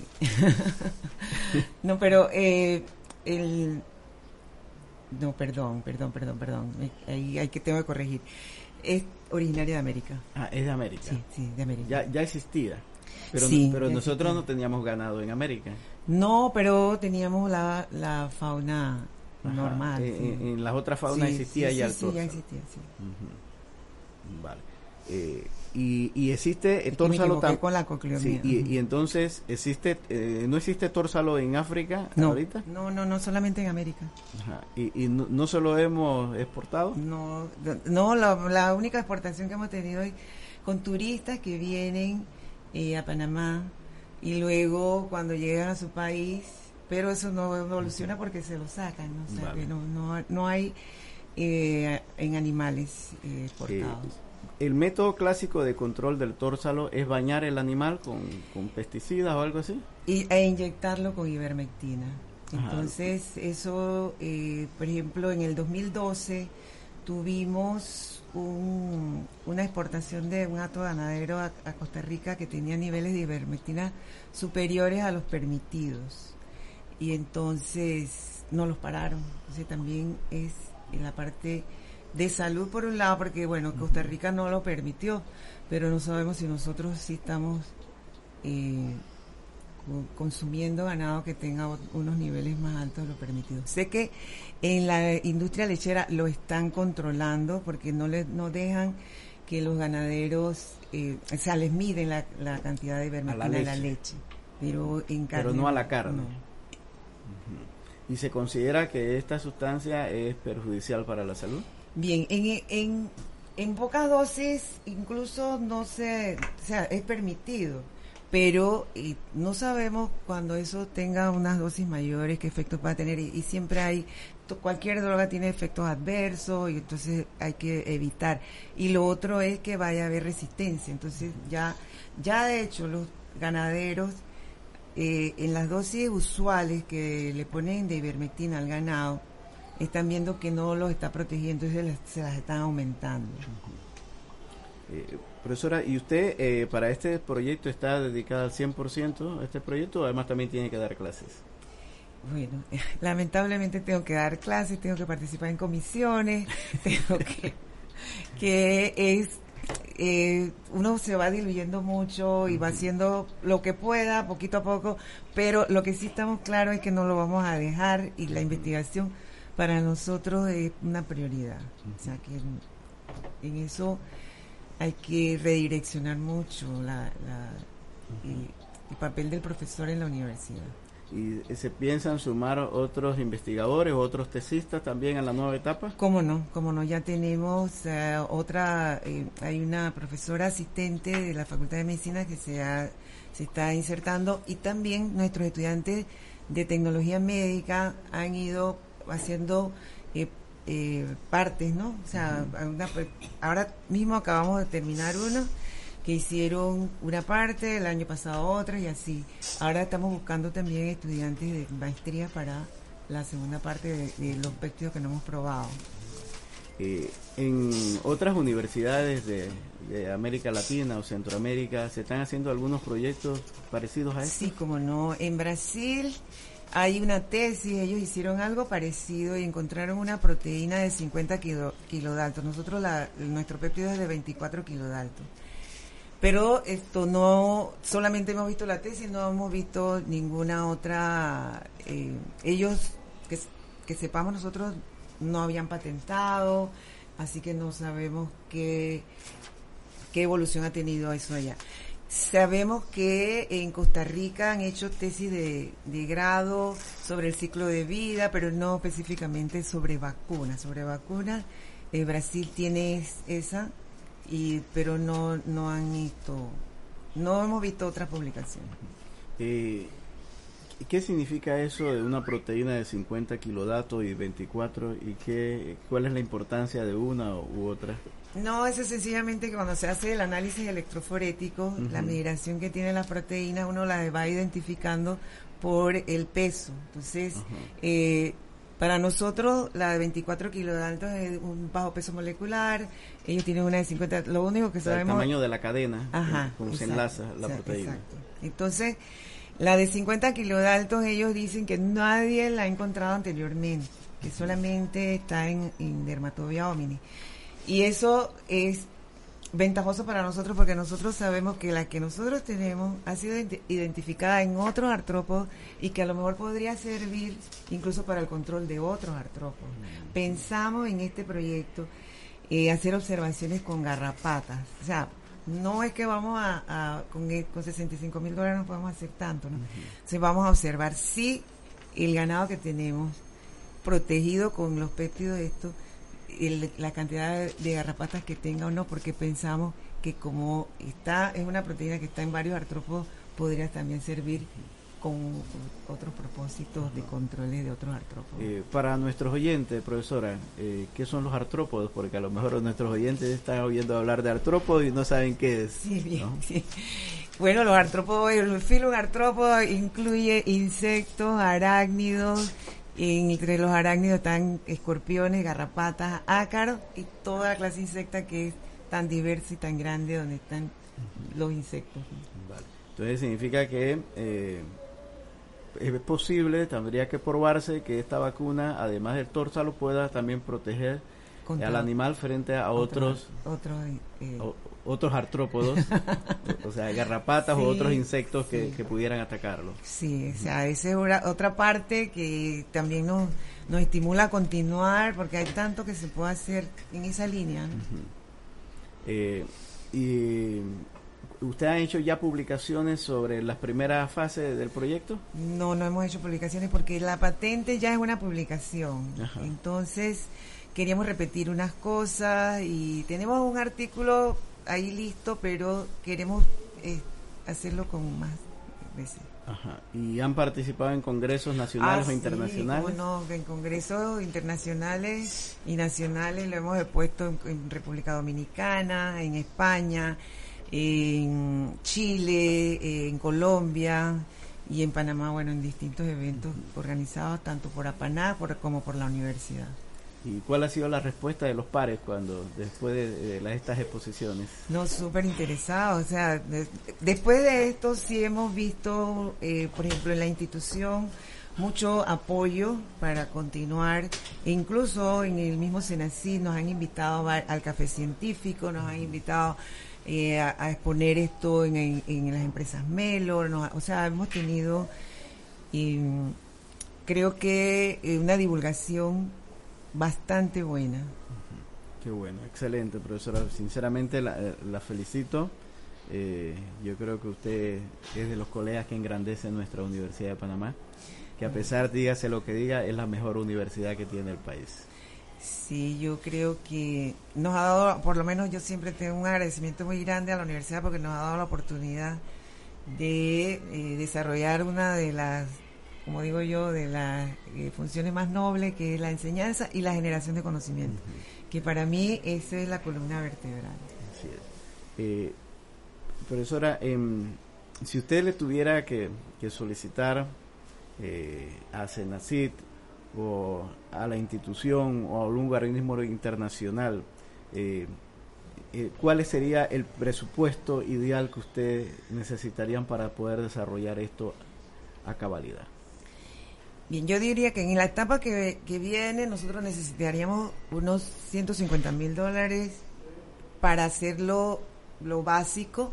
No, pero eh, el no, perdón, perdón, perdón, perdón. Ahí hay que tengo que corregir. Es originaria de América. Ah, es de América. Sí, sí, de América. Ya, ya existía. Pero, sí, no, pero nosotros existía. No teníamos ganado en América. No, pero teníamos la, la fauna Ajá. normal. En, sí. en, en las otras faunas sí, existía sí, ya sí, el tórsalo. Sí, ya existía, sí. Uh-huh. Vale. Eh, y, y existe es tórsalo también con la cocleomía. Sí, y, y entonces existe eh, no existe tórsalo en África no, ahorita. No, no, no solamente en América. Ajá. Y, y no, no se lo hemos exportado. No, no la, la única exportación que hemos tenido es con turistas que vienen eh, a Panamá y luego cuando llegan a su país, pero eso no evoluciona porque se lo sacan, ¿no? O sea, vale. que no, no, no hay eh, en animales eh, exportados. Eh, ¿El método clásico de control del tórsalo es bañar el animal con, con pesticidas o algo así? Y, e inyectarlo con ivermectina. Entonces, Ajá. eso, eh, por ejemplo, en el dos mil doce tuvimos un, una exportación de un hato ganadero a, a Costa Rica que tenía niveles de ivermectina superiores a los permitidos. Y entonces nos los pararon. Entonces, también es en la parte de salud por un lado, porque bueno, Costa Rica no lo permitió, pero no sabemos si nosotros sí estamos eh, consumiendo ganado que tenga unos niveles más altos de lo permitido. Sé que en la industria lechera lo están controlando porque no les no dejan que los ganaderos, eh, o sea, les miden la, la cantidad de ivermectina de la leche, pero en carne. Pero no a la carne. No. Uh-huh. ¿Y se considera que esta sustancia es perjudicial para la salud? Bien, en, en, en pocas dosis incluso no se, o sea, es permitido, pero eh, no sabemos cuando eso tenga unas dosis mayores qué efectos va a tener, y, y siempre hay, to, cualquier droga tiene efectos adversos y entonces hay que evitar. Y lo otro es que vaya a haber resistencia, entonces ya, ya de hecho los ganaderos eh, en las dosis usuales que le ponen de ivermectina al ganado, están viendo que no los está protegiendo, entonces se las están aumentando. Eh, profesora, ¿y usted eh, para este proyecto está dedicada al cien por ciento a este proyecto o además también tiene que dar clases? Bueno, lamentablemente tengo que dar clases, tengo que participar en comisiones, tengo que, que es, eh, uno se va diluyendo mucho y va haciendo lo que pueda, poquito a poco, pero lo que sí estamos claros es que no lo vamos a dejar y la investigación para nosotros es una prioridad. O sea, que en, en eso hay que redireccionar mucho la, la, el, el papel del profesor en la universidad. ¿Y se piensan sumar otros investigadores o otros tesistas también a la nueva etapa? ¿Cómo no? ¿Cómo no? Ya tenemos uh, otra, eh, hay una profesora asistente de la Facultad de Medicina que se, ha, se está insertando, y también nuestros estudiantes de tecnología médica han ido haciendo eh, eh, partes, ¿no? O sea, uh-huh. una, ahora mismo acabamos de terminar uno que hicieron una parte, el año pasado otra y así. Ahora estamos buscando también estudiantes de maestría para la segunda parte de, de los péptidos que no hemos probado. Eh, en otras universidades de, de América Latina o Centroamérica, ¿se están haciendo algunos proyectos parecidos a este? Sí, como no. En Brasil hay una tesis, ellos hicieron algo parecido y encontraron una proteína de cincuenta kilo, kilodaltos. Nosotros, la, nuestro péptido es de veinticuatro kilodaltos. Pero esto no, solamente hemos visto la tesis, no hemos visto ninguna otra, eh, ellos, que, que sepamos nosotros, no habían patentado, así que no sabemos qué, qué evolución ha tenido eso allá. Sabemos que en Costa Rica han hecho tesis de, de grado sobre el ciclo de vida, pero no específicamente sobre vacunas. Sobre vacunas, eh, Brasil tiene esa, y pero no no han visto, no hemos visto otras publicaciones. Eh, ¿Qué significa eso de una proteína de cincuenta kilodaltos y veinticuatro? ¿Y qué, cuál es la importancia de una u otra? No, eso es sencillamente que cuando se hace el análisis electroforético, uh-huh. la migración que tiene las proteínas, uno las va identificando por el peso. Entonces, uh-huh. eh, para nosotros, la de veinticuatro kilodaltos es un bajo peso molecular, ellos tienen una de cincuenta, lo único que sabemos... El tamaño de la cadena, Ajá, cómo exacto, se enlaza la exacto, proteína. Exacto. Entonces, la de cincuenta kilodaltos, ellos dicen que nadie la ha encontrado anteriormente, que solamente está en, en Dermatobia hominis. Y eso es ventajoso para nosotros porque nosotros sabemos que la que nosotros tenemos ha sido identificada en otros artrópodos y que a lo mejor podría servir incluso para el control de otros artrópodos. Mm. Pensamos en este proyecto eh, hacer observaciones con garrapatas. O sea, no es que vamos a, a con, con sesenta y cinco mil dólares no podemos hacer tanto, ¿no? Uh-huh. Entonces vamos a observar si el ganado que tenemos protegido con los péptidos de estos, El, la cantidad de garrapatas que tenga o no, porque pensamos que como está es una proteína que está en varios artrópodos, podría también servir con otros propósitos de controles de otros artrópodos. Eh, para nuestros oyentes, profesora, eh, ¿qué son los artrópodos? Porque a lo mejor nuestros oyentes están oyendo hablar de artrópodos y no saben qué es. Sí, bien, ¿no? sí. Bueno, los artrópodos, el filo artrópodo incluye insectos, arácnidos. Entre los arácnidos están escorpiones, garrapatas, ácaros y toda clase de insecta que es tan diversa y tan grande donde están los insectos. Vale. Entonces significa que eh, es posible, tendría que probarse que esta vacuna, además del tórsalo, pueda también proteger contra al animal frente a otros otros eh, o, otros artrópodos, o sea, garrapatas sí, o otros insectos que, sí. que pudieran atacarlo. Sí, o sea, esa es una, otra parte que también nos, nos estimula a continuar, porque hay tanto que se puede hacer en esa línea, ¿no? Uh-huh. eh, y ¿usted ha hecho ya publicaciones sobre las primeras fases del proyecto? No, no hemos hecho publicaciones porque la patente ya es una publicación. Ajá. Entonces queríamos repetir unas cosas y tenemos un artículo ahí listo, pero queremos eh, hacerlo con más veces. Ajá. ¿Y han participado en congresos nacionales ah, o internacionales? Sí, no, en congresos internacionales y nacionales lo hemos puesto en, en República Dominicana, en España, en Chile, en Colombia y en Panamá, bueno, en distintos eventos uh-huh. organizados tanto por APANAC por, como por la universidad. ¿Y cuál ha sido la respuesta de los pares cuando después de, de las, estas exposiciones? No, súper interesados, o sea, de, después de esto sí hemos visto, eh, por ejemplo, en la institución mucho apoyo para continuar, e incluso en el mismo SENACID nos han invitado a, al café científico, nos han invitado eh, a, a exponer esto en, en, en las empresas Melo, nos, o sea, hemos tenido, eh, creo que eh, una divulgación bastante buena. Qué bueno, excelente, profesora. Sinceramente la, la felicito. Eh, yo creo que usted es de los colegas que engrandece nuestra Universidad de Panamá, que a pesar, dígase lo que diga, es la mejor universidad que tiene el país. Sí, yo creo que nos ha dado, por lo menos yo siempre tengo un agradecimiento muy grande a la universidad porque nos ha dado la oportunidad de eh, desarrollar una de las, como digo yo, de las eh, funciones más nobles, que es la enseñanza y la generación de conocimiento, uh-huh. que para mí esa es la columna vertebral. Así es. Eh, profesora, eh, si usted le tuviera que, que solicitar eh, a SENACID o a la institución o a algún organismo internacional, eh, eh, ¿cuál sería el presupuesto ideal que ustedes necesitarían para poder desarrollar esto a cabalidad? Bien, yo diría que en la etapa que, que viene nosotros necesitaríamos unos ciento cincuenta mil dólares para hacerlo lo básico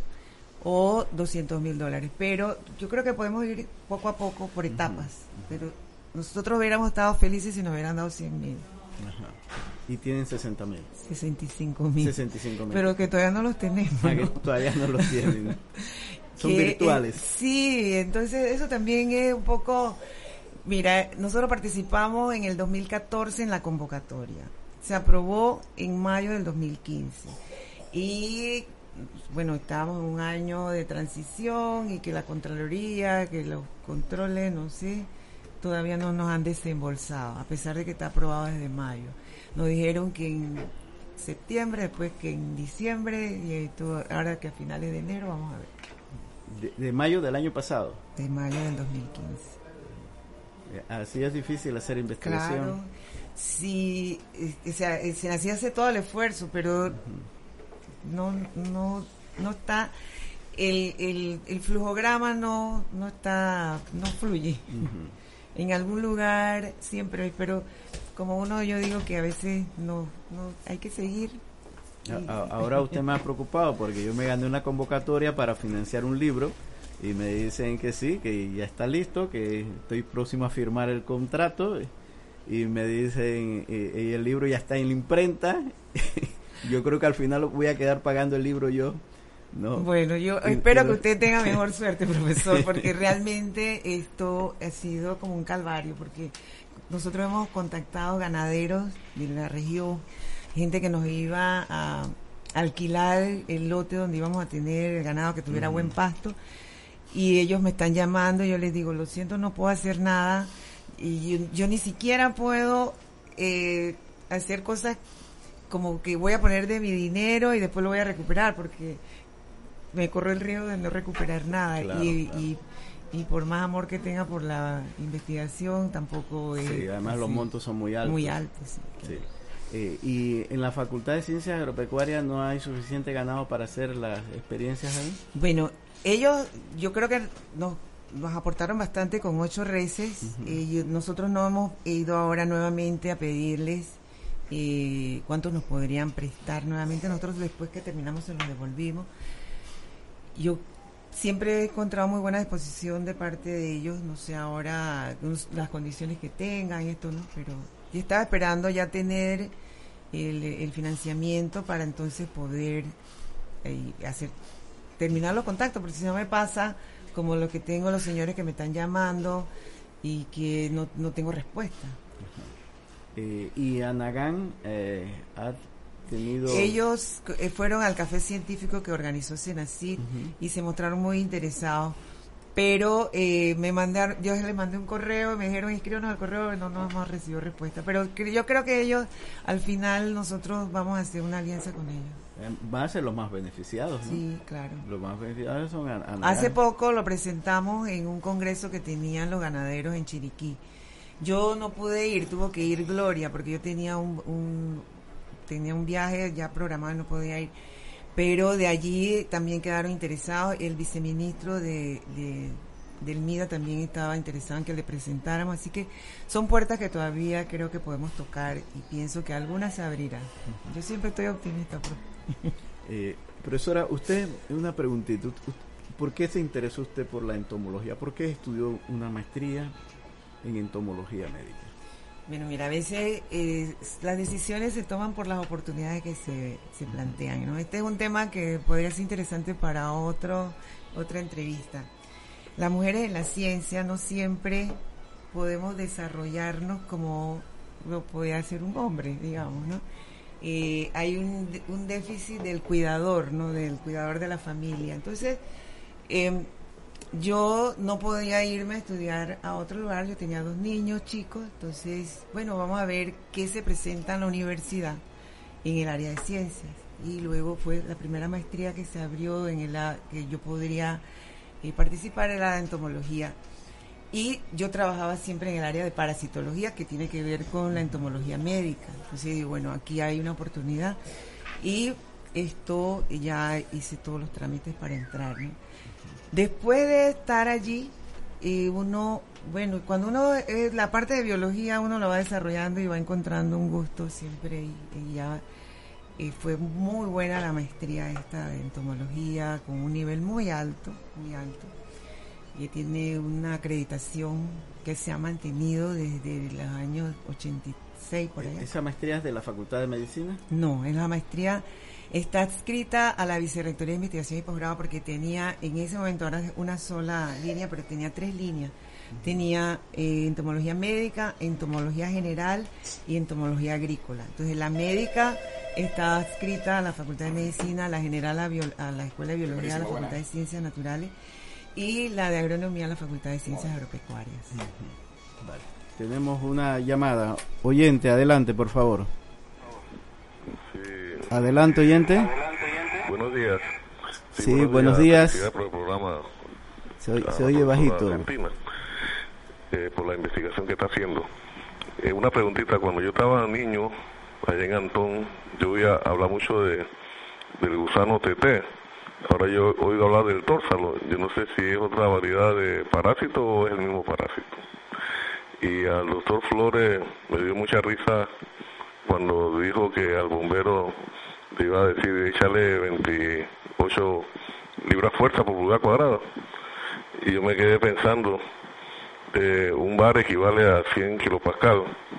o doscientos mil dólares, pero yo creo que podemos ir poco a poco por etapas, uh-huh. pero nosotros hubiéramos estado felices si nos hubieran dado cien mil. Ajá. Y tienen sesenta mil. sesenta y cinco mil. sesenta y cinco mil. Pero que todavía no los tenemos. Ah, que todavía no los tienen. Son que, virtuales. Eh, sí, entonces eso también es un poco... Mira, nosotros participamos en el dos mil catorce en la convocatoria. Se aprobó en mayo del dos mil quince. Y, bueno, estábamos en un año de transición y que la Contraloría, que los controles, no sé, todavía no nos han desembolsado, a pesar de que está aprobado desde mayo. Nos dijeron que en septiembre, después que en diciembre, y todo, ahora que a finales de enero, vamos a ver. De, de mayo del año pasado. De mayo del dos mil quince. Así es difícil hacer investigación. Claro, sí, o sea, se hacía hace todo el esfuerzo, pero uh-huh. no, no, no está, el, el, el flujograma no, no está, no fluye. Uh-huh. En algún lugar siempre, pero como uno, yo digo que a veces no, no hay que seguir. A, a, ahora usted me ha preocupado porque yo me gané una convocatoria para financiar un libro. Y me dicen que sí, que ya está listo, que estoy próximo a firmar el contrato. Y me dicen, y, y el libro ya está en la imprenta. Yo creo que al final voy a quedar pagando el libro yo. ¿No? Bueno, yo y, espero pero... que usted tenga mejor suerte, profesor, porque realmente esto ha sido como un calvario, porque nosotros hemos contactado ganaderos de la región, gente que nos iba a alquilar el lote donde íbamos a tener el ganado que tuviera mm. buen pasto. Y ellos me están llamando, yo les digo, lo siento, no puedo hacer nada, y yo, yo ni siquiera puedo eh, hacer cosas como que voy a poner de mi dinero y después lo voy a recuperar, porque me corro el riesgo de no recuperar nada. Claro, y, claro. y y por más amor que tenga por la investigación, tampoco es... Sí, además así, los montos son muy altos. Muy altos, sí. Sí. Eh, y en la Facultad de Ciencias Agropecuarias no hay suficiente ganado para hacer las experiencias ahí. Bueno, ellos, yo creo que nos, nos aportaron bastante con ocho reses. Uh-huh. eh, nosotros no hemos ido ahora nuevamente a pedirles eh, cuántos nos podrían prestar nuevamente. Nosotros después que terminamos se los devolvimos. Yo siempre he encontrado muy buena disposición de parte de ellos, no sé ahora las condiciones que tengan y esto, ¿no? Pero yo estaba esperando ya tener el, el financiamiento para entonces poder eh, hacer terminar los contactos, porque si no me pasa como lo que tengo los señores que me están llamando y que no, no tengo respuesta. Eh, y Anagán eh, ha tenido... Ellos eh, fueron al café científico que organizó Senacid uh-huh. y se mostraron muy interesados, pero eh, me mandaron, yo les mandé un correo y me dijeron inscríbanos al correo, no, no hemos recibido respuesta, pero yo creo que ellos al final nosotros vamos a hacer una alianza con ellos. Van a ser los más beneficiados, ¿no? Sí, claro. Los más beneficiados son a, a Hace poco lo presentamos en un congreso que tenían los ganaderos en Chiriquí. Yo no pude ir, tuvo que ir Gloria, porque yo tenía un, un tenía un viaje ya programado y no podía ir. Pero de allí también quedaron interesados. El viceministro de, de del MIDA también estaba interesado en que le presentáramos. Así que son puertas que todavía creo que podemos tocar y pienso que algunas se abrirán. Yo siempre estoy optimista. eh, profesora, usted, una preguntita. ¿Por qué se interesó usted por la entomología? ¿Por qué estudió una maestría en entomología médica? Bueno, mira, a veces eh, las decisiones se toman por las oportunidades que se, se plantean, ¿no? Este es un tema que podría ser interesante para otro otra entrevista. Las mujeres en la ciencia no siempre podemos desarrollarnos como lo puede hacer un hombre, digamos, ¿no? Eh, hay un, un déficit del cuidador, ¿no? Del cuidador de la familia. Entonces, eh, yo no podía irme a estudiar a otro lugar, yo tenía dos niños chicos, entonces, bueno, vamos a ver qué se presenta en la universidad en el área de ciencias. Y luego fue la primera maestría que se abrió en el que yo podría eh, participar en la entomología. Y yo trabajaba siempre en el área de parasitología, que tiene que ver con la entomología médica. Entonces digo, bueno, aquí hay una oportunidad. Y esto, ya hice todos los trámites para entrar, ¿no? Después de estar allí, eh, uno, bueno, cuando uno, eh, la parte de biología uno lo va desarrollando y va encontrando un gusto siempre, y, y ya eh, fue muy buena la maestría esta de entomología, con un nivel muy alto, muy alto, y tiene una acreditación que se ha mantenido desde los años ochenta y seis, por allá. ¿Esa maestría es de la Facultad de Medicina? No, es la maestría... Está adscrita a la Vicerrectoría de Investigación y Posgrado porque tenía en ese momento ahora una sola línea, pero tenía tres líneas. Uh-huh. Tenía eh, entomología médica, entomología general y entomología agrícola. Entonces la médica está adscrita a la Facultad de Medicina, la general a, bio, a la Escuela de Biología, a la Facultad de Ciencias Naturales y la de Agronomía a la Facultad de Ciencias Agropecuarias. Uh-huh. Vale. Tenemos una llamada. Oyente, adelante, por favor. Sí. Adelante, oyente. Buenos días. Sí, sí buenos, buenos días. días. Por el programa, se, oye, se oye bajito. Argentina, eh, por la investigación que está haciendo. Eh, una preguntita, cuando yo estaba niño, allá en Antón, yo oía hablar mucho de del gusano teté. Ahora yo he oído hablar del tórsalo. Yo no sé si es otra variedad de parásito o es el mismo parásito. Y al doctor Flores me dio mucha risa cuando dijo que al bombero le iba a decir echarle veintiocho libras fuerza por pulgada cuadrada. Y yo me quedé pensando, eh, un bar equivale a cien kilopascal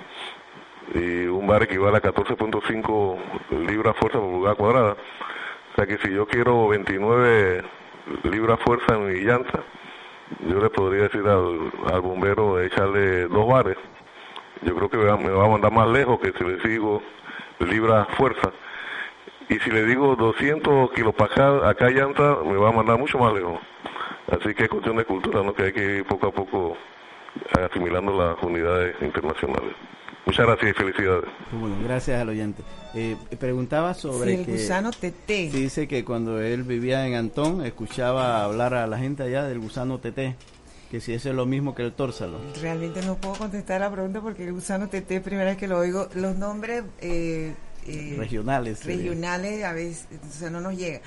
y un bar equivale a catorce punto cinco libras fuerza por pulgada cuadrada. O sea que si yo quiero veintinueve libras fuerza en mi llanta, yo le podría decir al, al bombero echarle dos bares. Yo creo que me va, me va a mandar más lejos que si le digo libras fuerza. Y si le digo doscientos kilopascal a cada llanta, me va a mandar mucho más lejos. Así que es cuestión de cultura, ¿no? Que hay que ir poco a poco asimilando las unidades internacionales. Muchas gracias y felicidades. Bueno, gracias al oyente. Eh, preguntaba sobre sí, el que... gusano teté. Dice que cuando él vivía en Antón, escuchaba hablar a la gente allá del gusano teté. Que si eso es lo mismo que el tórsalo. Realmente no puedo contestar la pregunta porque el gusano teté, primera vez que lo oigo, los nombres eh, eh, regionales regionales a veces, o sea, no nos llega.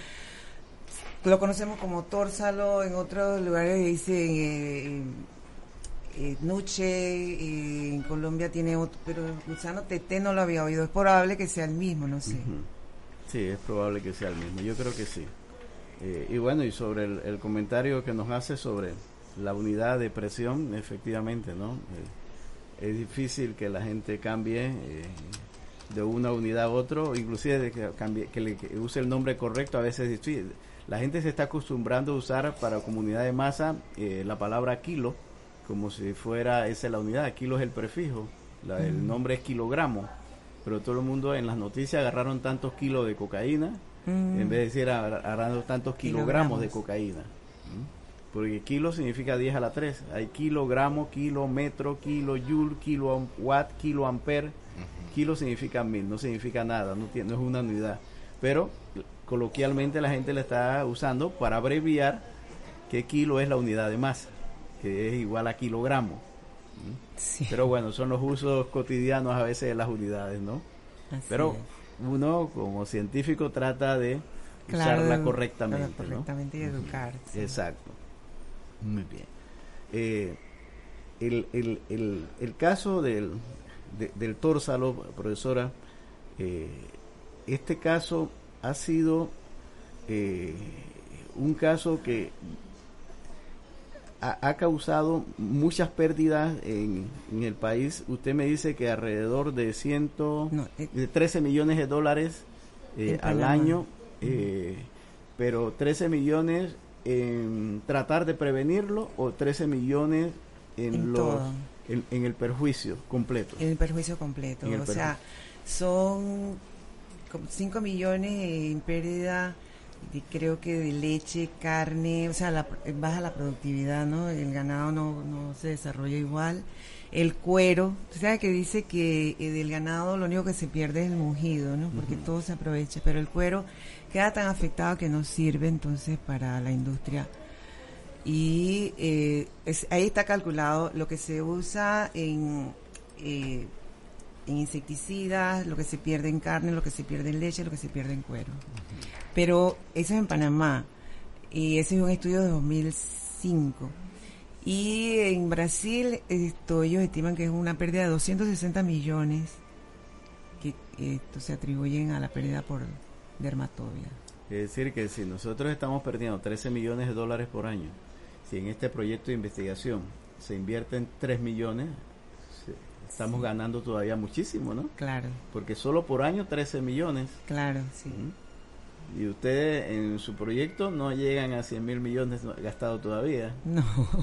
Lo conocemos como tórsalo, en otros lugares dicen eh, eh, Nuche, eh, en Colombia tiene otro, pero el gusano teté no lo había oído. Es probable que sea el mismo, no sé. Uh-huh. Sí, es probable que sea el mismo, yo creo que sí. Eh, y bueno, y sobre el, el comentario que nos hace sobre la unidad de presión, efectivamente, ¿no? Eh, es difícil que la gente cambie eh, de una unidad a otro, inclusive de que, cambie, que, le, que use el nombre correcto, a veces es difícil. La gente se está acostumbrando a usar para comunidad de masa eh, la palabra kilo, como si fuera esa la unidad. Kilo es el prefijo, la, el nombre es kilogramo, pero todo el mundo en las noticias agarraron tantos kilos de cocaína, mm. en vez de decir agarrando tantos kilogramos, kilogramos de cocaína. ¿Mm? Porque kilo significa diez a la tres. Hay kilogramo, kilómetro, kilo joule, kilo watt, kilo ampere. Uh-huh. Kilo significa mil, no significa nada, no, tiene, no es una unidad. Pero coloquialmente la gente la está usando para abreviar que kilo es la unidad de masa, que es igual a kilogramo. Sí. Pero bueno, son los usos cotidianos a veces de las unidades, ¿no? Así Pero es. Uno como científico trata de claro, usarla correctamente, correctamente ¿no? y educarse. Uh-huh. Exacto. Muy bien. Eh, el, el, el, el caso del, de, del tórsalo, profesora, eh, este caso ha sido eh, un caso que ha, ha causado muchas pérdidas en, en el país. Usted me dice que alrededor de ciento no, eh, de trece millones de dólares eh, al año, eh, uh-huh. pero trece millones en tratar de prevenirlo o trece millones en, en los en, en el perjuicio completo. En el perjuicio completo, el o perjuicio. sea, son cinco millones en pérdida, de, creo que de leche, carne, o sea, la, baja la productividad, ¿no? El ganado no, no se desarrolla igual. El cuero, usted sabe que dice que eh, del ganado lo único que se pierde es el mugido, ¿no? Porque uh-huh. todo se aprovecha, pero el cuero queda tan afectado que no sirve entonces para la industria. Y eh, es, ahí está calculado lo que se usa en... Eh, en insecticidas, lo que se pierde en carne, lo que se pierde en leche, lo que se pierde en cuero. Uh-huh. Pero eso es en Panamá, y ese es un estudio de dos mil cinco. Y en Brasil, esto, ellos estiman que es una pérdida de doscientos sesenta millones que esto se atribuyen a la pérdida por dermatobia. Es decir, que si nosotros estamos perdiendo trece millones de dólares por año, si en este proyecto de investigación se invierten tres millones, estamos sí. ganando todavía muchísimo, ¿no? Claro. Porque solo por año trece millones. Claro, sí. ¿Mm? Y ustedes en su proyecto no llegan a cien mil millones gastados todavía. No.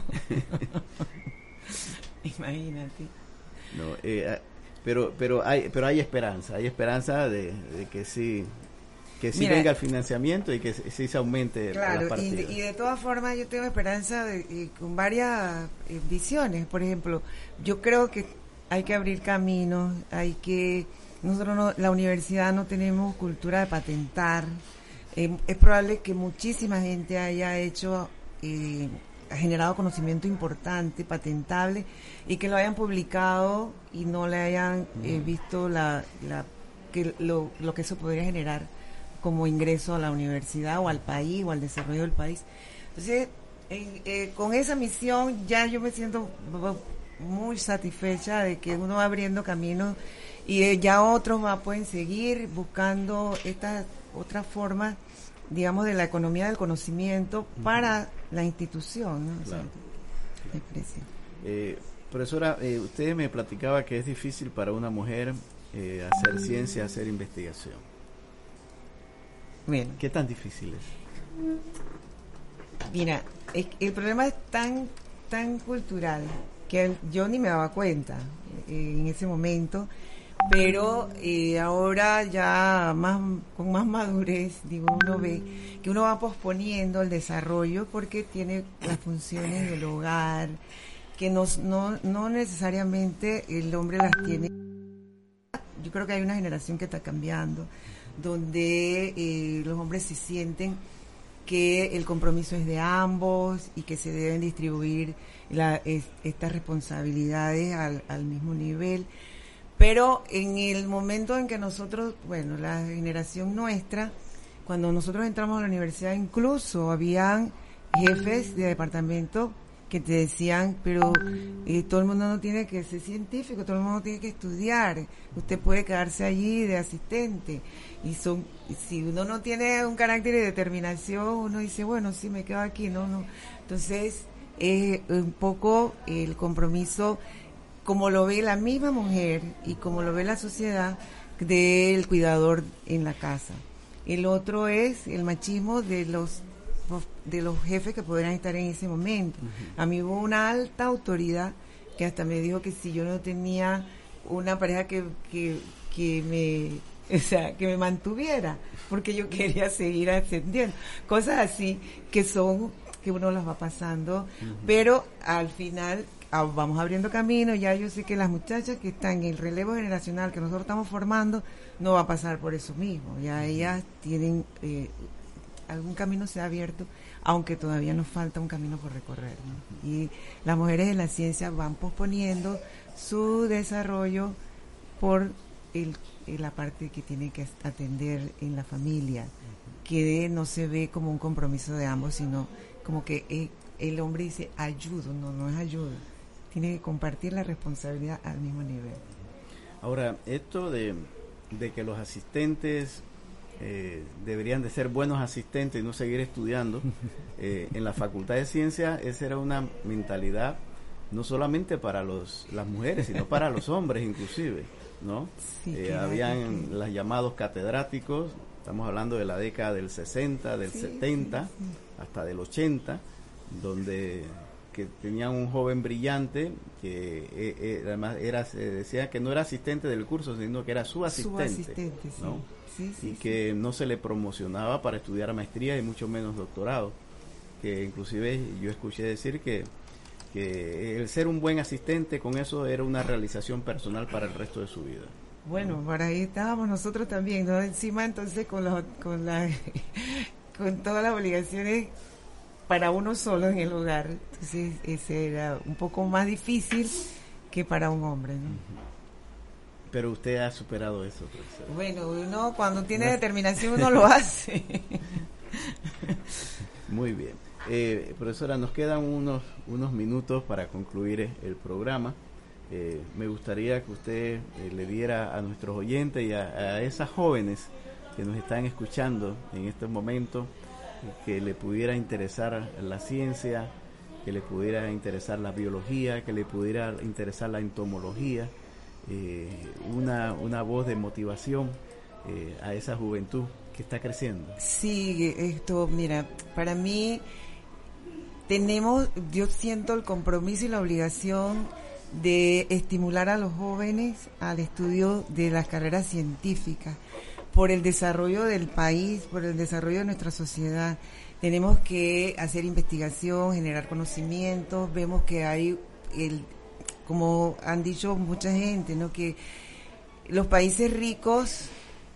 Imagínate. No, eh, pero pero hay pero hay esperanza, hay esperanza de, de que sí que sí Mira, venga el financiamiento y que sí se aumente claro, las partidas. Y de, y de todas formas yo tengo esperanza de, de, con varias eh, visiones. Por ejemplo, yo creo que hay que abrir caminos, hay que... Nosotros, no, la universidad no tenemos cultura de patentar. Eh, es probable que muchísima gente haya hecho, eh, ha generado conocimiento importante, patentable, y que lo hayan publicado y no le hayan eh, visto la, la que lo, lo que eso podría generar como ingreso a la universidad o al país o al desarrollo del país. Entonces, eh, eh, con esa misión ya yo me siento muy satisfecha de que uno va abriendo caminos y eh, ya otros va, pueden seguir buscando estas otras formas, digamos, de la economía del conocimiento uh-huh. para la institución, ¿no? Claro. O sea, claro. eh, profesora, eh, usted me platicaba que es difícil para una mujer eh, hacer ciencia, hacer investigación. Bien. ¿Qué tan difícil es? Mira, es, el problema es tan tan cultural que yo ni me daba cuenta eh, en ese momento, pero eh, ahora ya más con más madurez, digo, uno ve que uno va posponiendo el desarrollo porque tiene las funciones del hogar, que no, no, no necesariamente el hombre las tiene. Yo creo que hay una generación que está cambiando, donde eh, los hombres se sienten que el compromiso es de ambos y que se deben distribuir la, es, estas responsabilidades al, al mismo nivel. Pero en el momento en que nosotros, bueno, la generación nuestra, cuando nosotros entramos a la universidad, incluso habían jefes de departamento que que te decían, pero eh, todo el mundo no tiene que ser científico, todo el mundo tiene que estudiar, usted puede quedarse allí de asistente. Y son, si uno no tiene un carácter de determinación, uno dice, bueno, sí, me quedo aquí, no, no. Entonces, es eh, un poco el compromiso, como lo ve la misma mujer y como lo ve la sociedad, del cuidador en la casa. El otro es el machismo de los de los jefes que podrían estar en ese momento. Uh-huh. A mí hubo una alta autoridad que hasta me dijo que si yo no tenía una pareja que que, que me o sea, que me mantuviera, porque yo quería seguir ascendiendo. Cosas así que son, que uno las va pasando, uh-huh. pero al final vamos abriendo camino. Ya yo sé que las muchachas que están en el relevo generacional que nosotros estamos formando no va a pasar por eso mismo, ya ellas tienen eh, algún camino se ha abierto, aunque todavía nos falta un camino por recorrer, ¿no? Y las mujeres en la ciencia van posponiendo su desarrollo por el, la parte que tienen que atender en la familia, que no se ve como un compromiso de ambos, sino como que el, el hombre dice ayudo, no, no es ayuda. Tiene que compartir la responsabilidad al mismo nivel. Ahora, esto de, de que los asistentes eh, deberían de ser buenos asistentes y no seguir estudiando, eh, en la Facultad de Ciencias esa era una mentalidad no solamente para los las mujeres, sino para los hombres inclusive, ¿no? Sí, eh, habían los llamados catedráticos, estamos hablando de la década del sesenta, del sí, setenta, sí, sí. hasta del ochenta, donde que tenían un joven brillante que eh, eh, además era se decía que no era asistente del curso, sino que era su asistente, su asistente ¿no? sí. Sí, sí, y que sí. no se le promocionaba para estudiar maestría y mucho menos doctorado, que inclusive yo escuché decir que, que el ser un buen asistente con eso era una realización personal para el resto de su vida. Bueno, ¿no? Por ahí estábamos nosotros también, ¿no? Encima entonces con los, con la con todas las obligaciones para uno solo en el hogar, entonces ese era un poco más difícil que para un hombre, ¿no? Pero usted ha superado eso, profesor. Bueno, uno cuando tiene determinación uno lo hace. Muy bien. Eh, profesora, nos quedan unos, unos minutos para concluir el programa. Eh, me gustaría que usted eh, le diera a nuestros oyentes y a, a esas jóvenes que nos están escuchando en estos momentos, que le pudiera interesar la ciencia, que le pudiera interesar la biología, que le pudiera interesar la entomología, eh, una, una voz de motivación eh, a esa juventud que está creciendo. Sí, esto, mira, para mí tenemos, yo siento el compromiso y la obligación de estimular a los jóvenes al estudio de las carreras científicas, por el desarrollo del país, por el desarrollo de nuestra sociedad. Tenemos que hacer investigación, generar conocimientos. Vemos que hay, el, como han dicho mucha gente, ¿no?, que los países ricos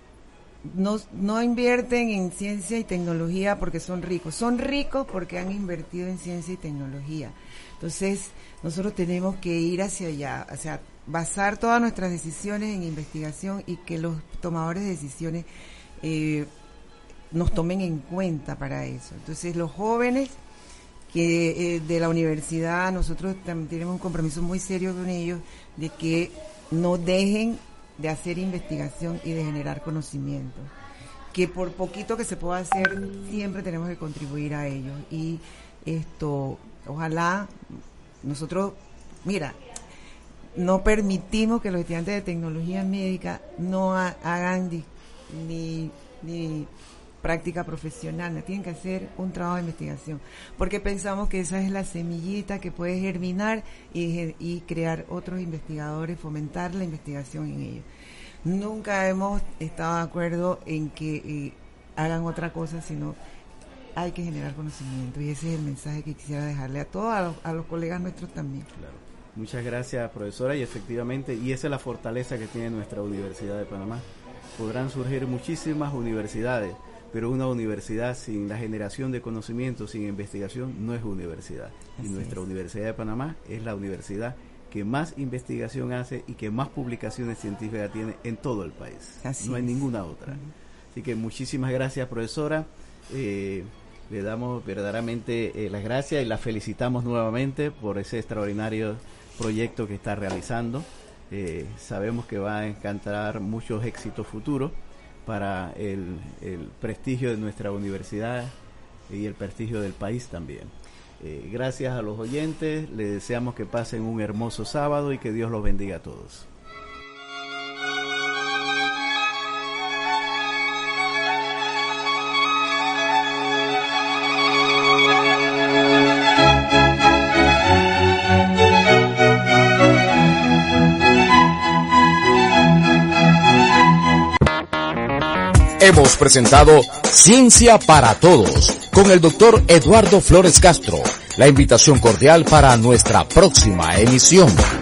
no, no invierten en ciencia y tecnología porque son ricos, son ricos porque han invertido en ciencia y tecnología. Entonces, nosotros tenemos que ir hacia allá, o sea, basar todas nuestras decisiones en investigación y que los tomadores de decisiones eh, nos tomen en cuenta para eso. Entonces, los jóvenes que eh, de la universidad, nosotros también tenemos un compromiso muy serio con ellos de que no dejen de hacer investigación y de generar conocimiento, que por poquito que se pueda hacer, siempre tenemos que contribuir a ello. Y esto, ojalá nosotros, mira, no permitimos que los estudiantes de tecnología médica no ha, hagan di, ni, ni práctica profesional, no tienen que hacer un trabajo de investigación, porque pensamos que esa es la semillita que puede germinar y, y crear otros investigadores, fomentar la investigación en ellos. Nunca hemos estado de acuerdo en que eh, hagan otra cosa, sino hay que generar conocimiento, y ese es el mensaje que quisiera dejarle a todos, a los, a los colegas nuestros también. Claro. Muchas gracias, profesora, y efectivamente, y esa es la fortaleza que tiene nuestra Universidad de Panamá. Podrán surgir muchísimas universidades, pero una universidad sin la generación de conocimiento, sin investigación, no es universidad. Así y nuestra es. Universidad de Panamá es la universidad que más investigación hace y que más publicaciones científicas tiene en todo el país. Así no hay es. ninguna otra. Uh-huh. Así que muchísimas gracias, profesora. Eh, Le damos verdaderamente eh, las gracias y la felicitamos nuevamente por ese extraordinario proyecto que está realizando. Eh, sabemos que va a encantar muchos éxitos futuros para el, el prestigio de nuestra universidad y el prestigio del país también. Eh, gracias a los oyentes, les deseamos que pasen un hermoso sábado y que Dios los bendiga a todos. Hemos presentado Ciencia para Todos con el doctor Eduardo Flores Castro. La invitación cordial para nuestra próxima emisión.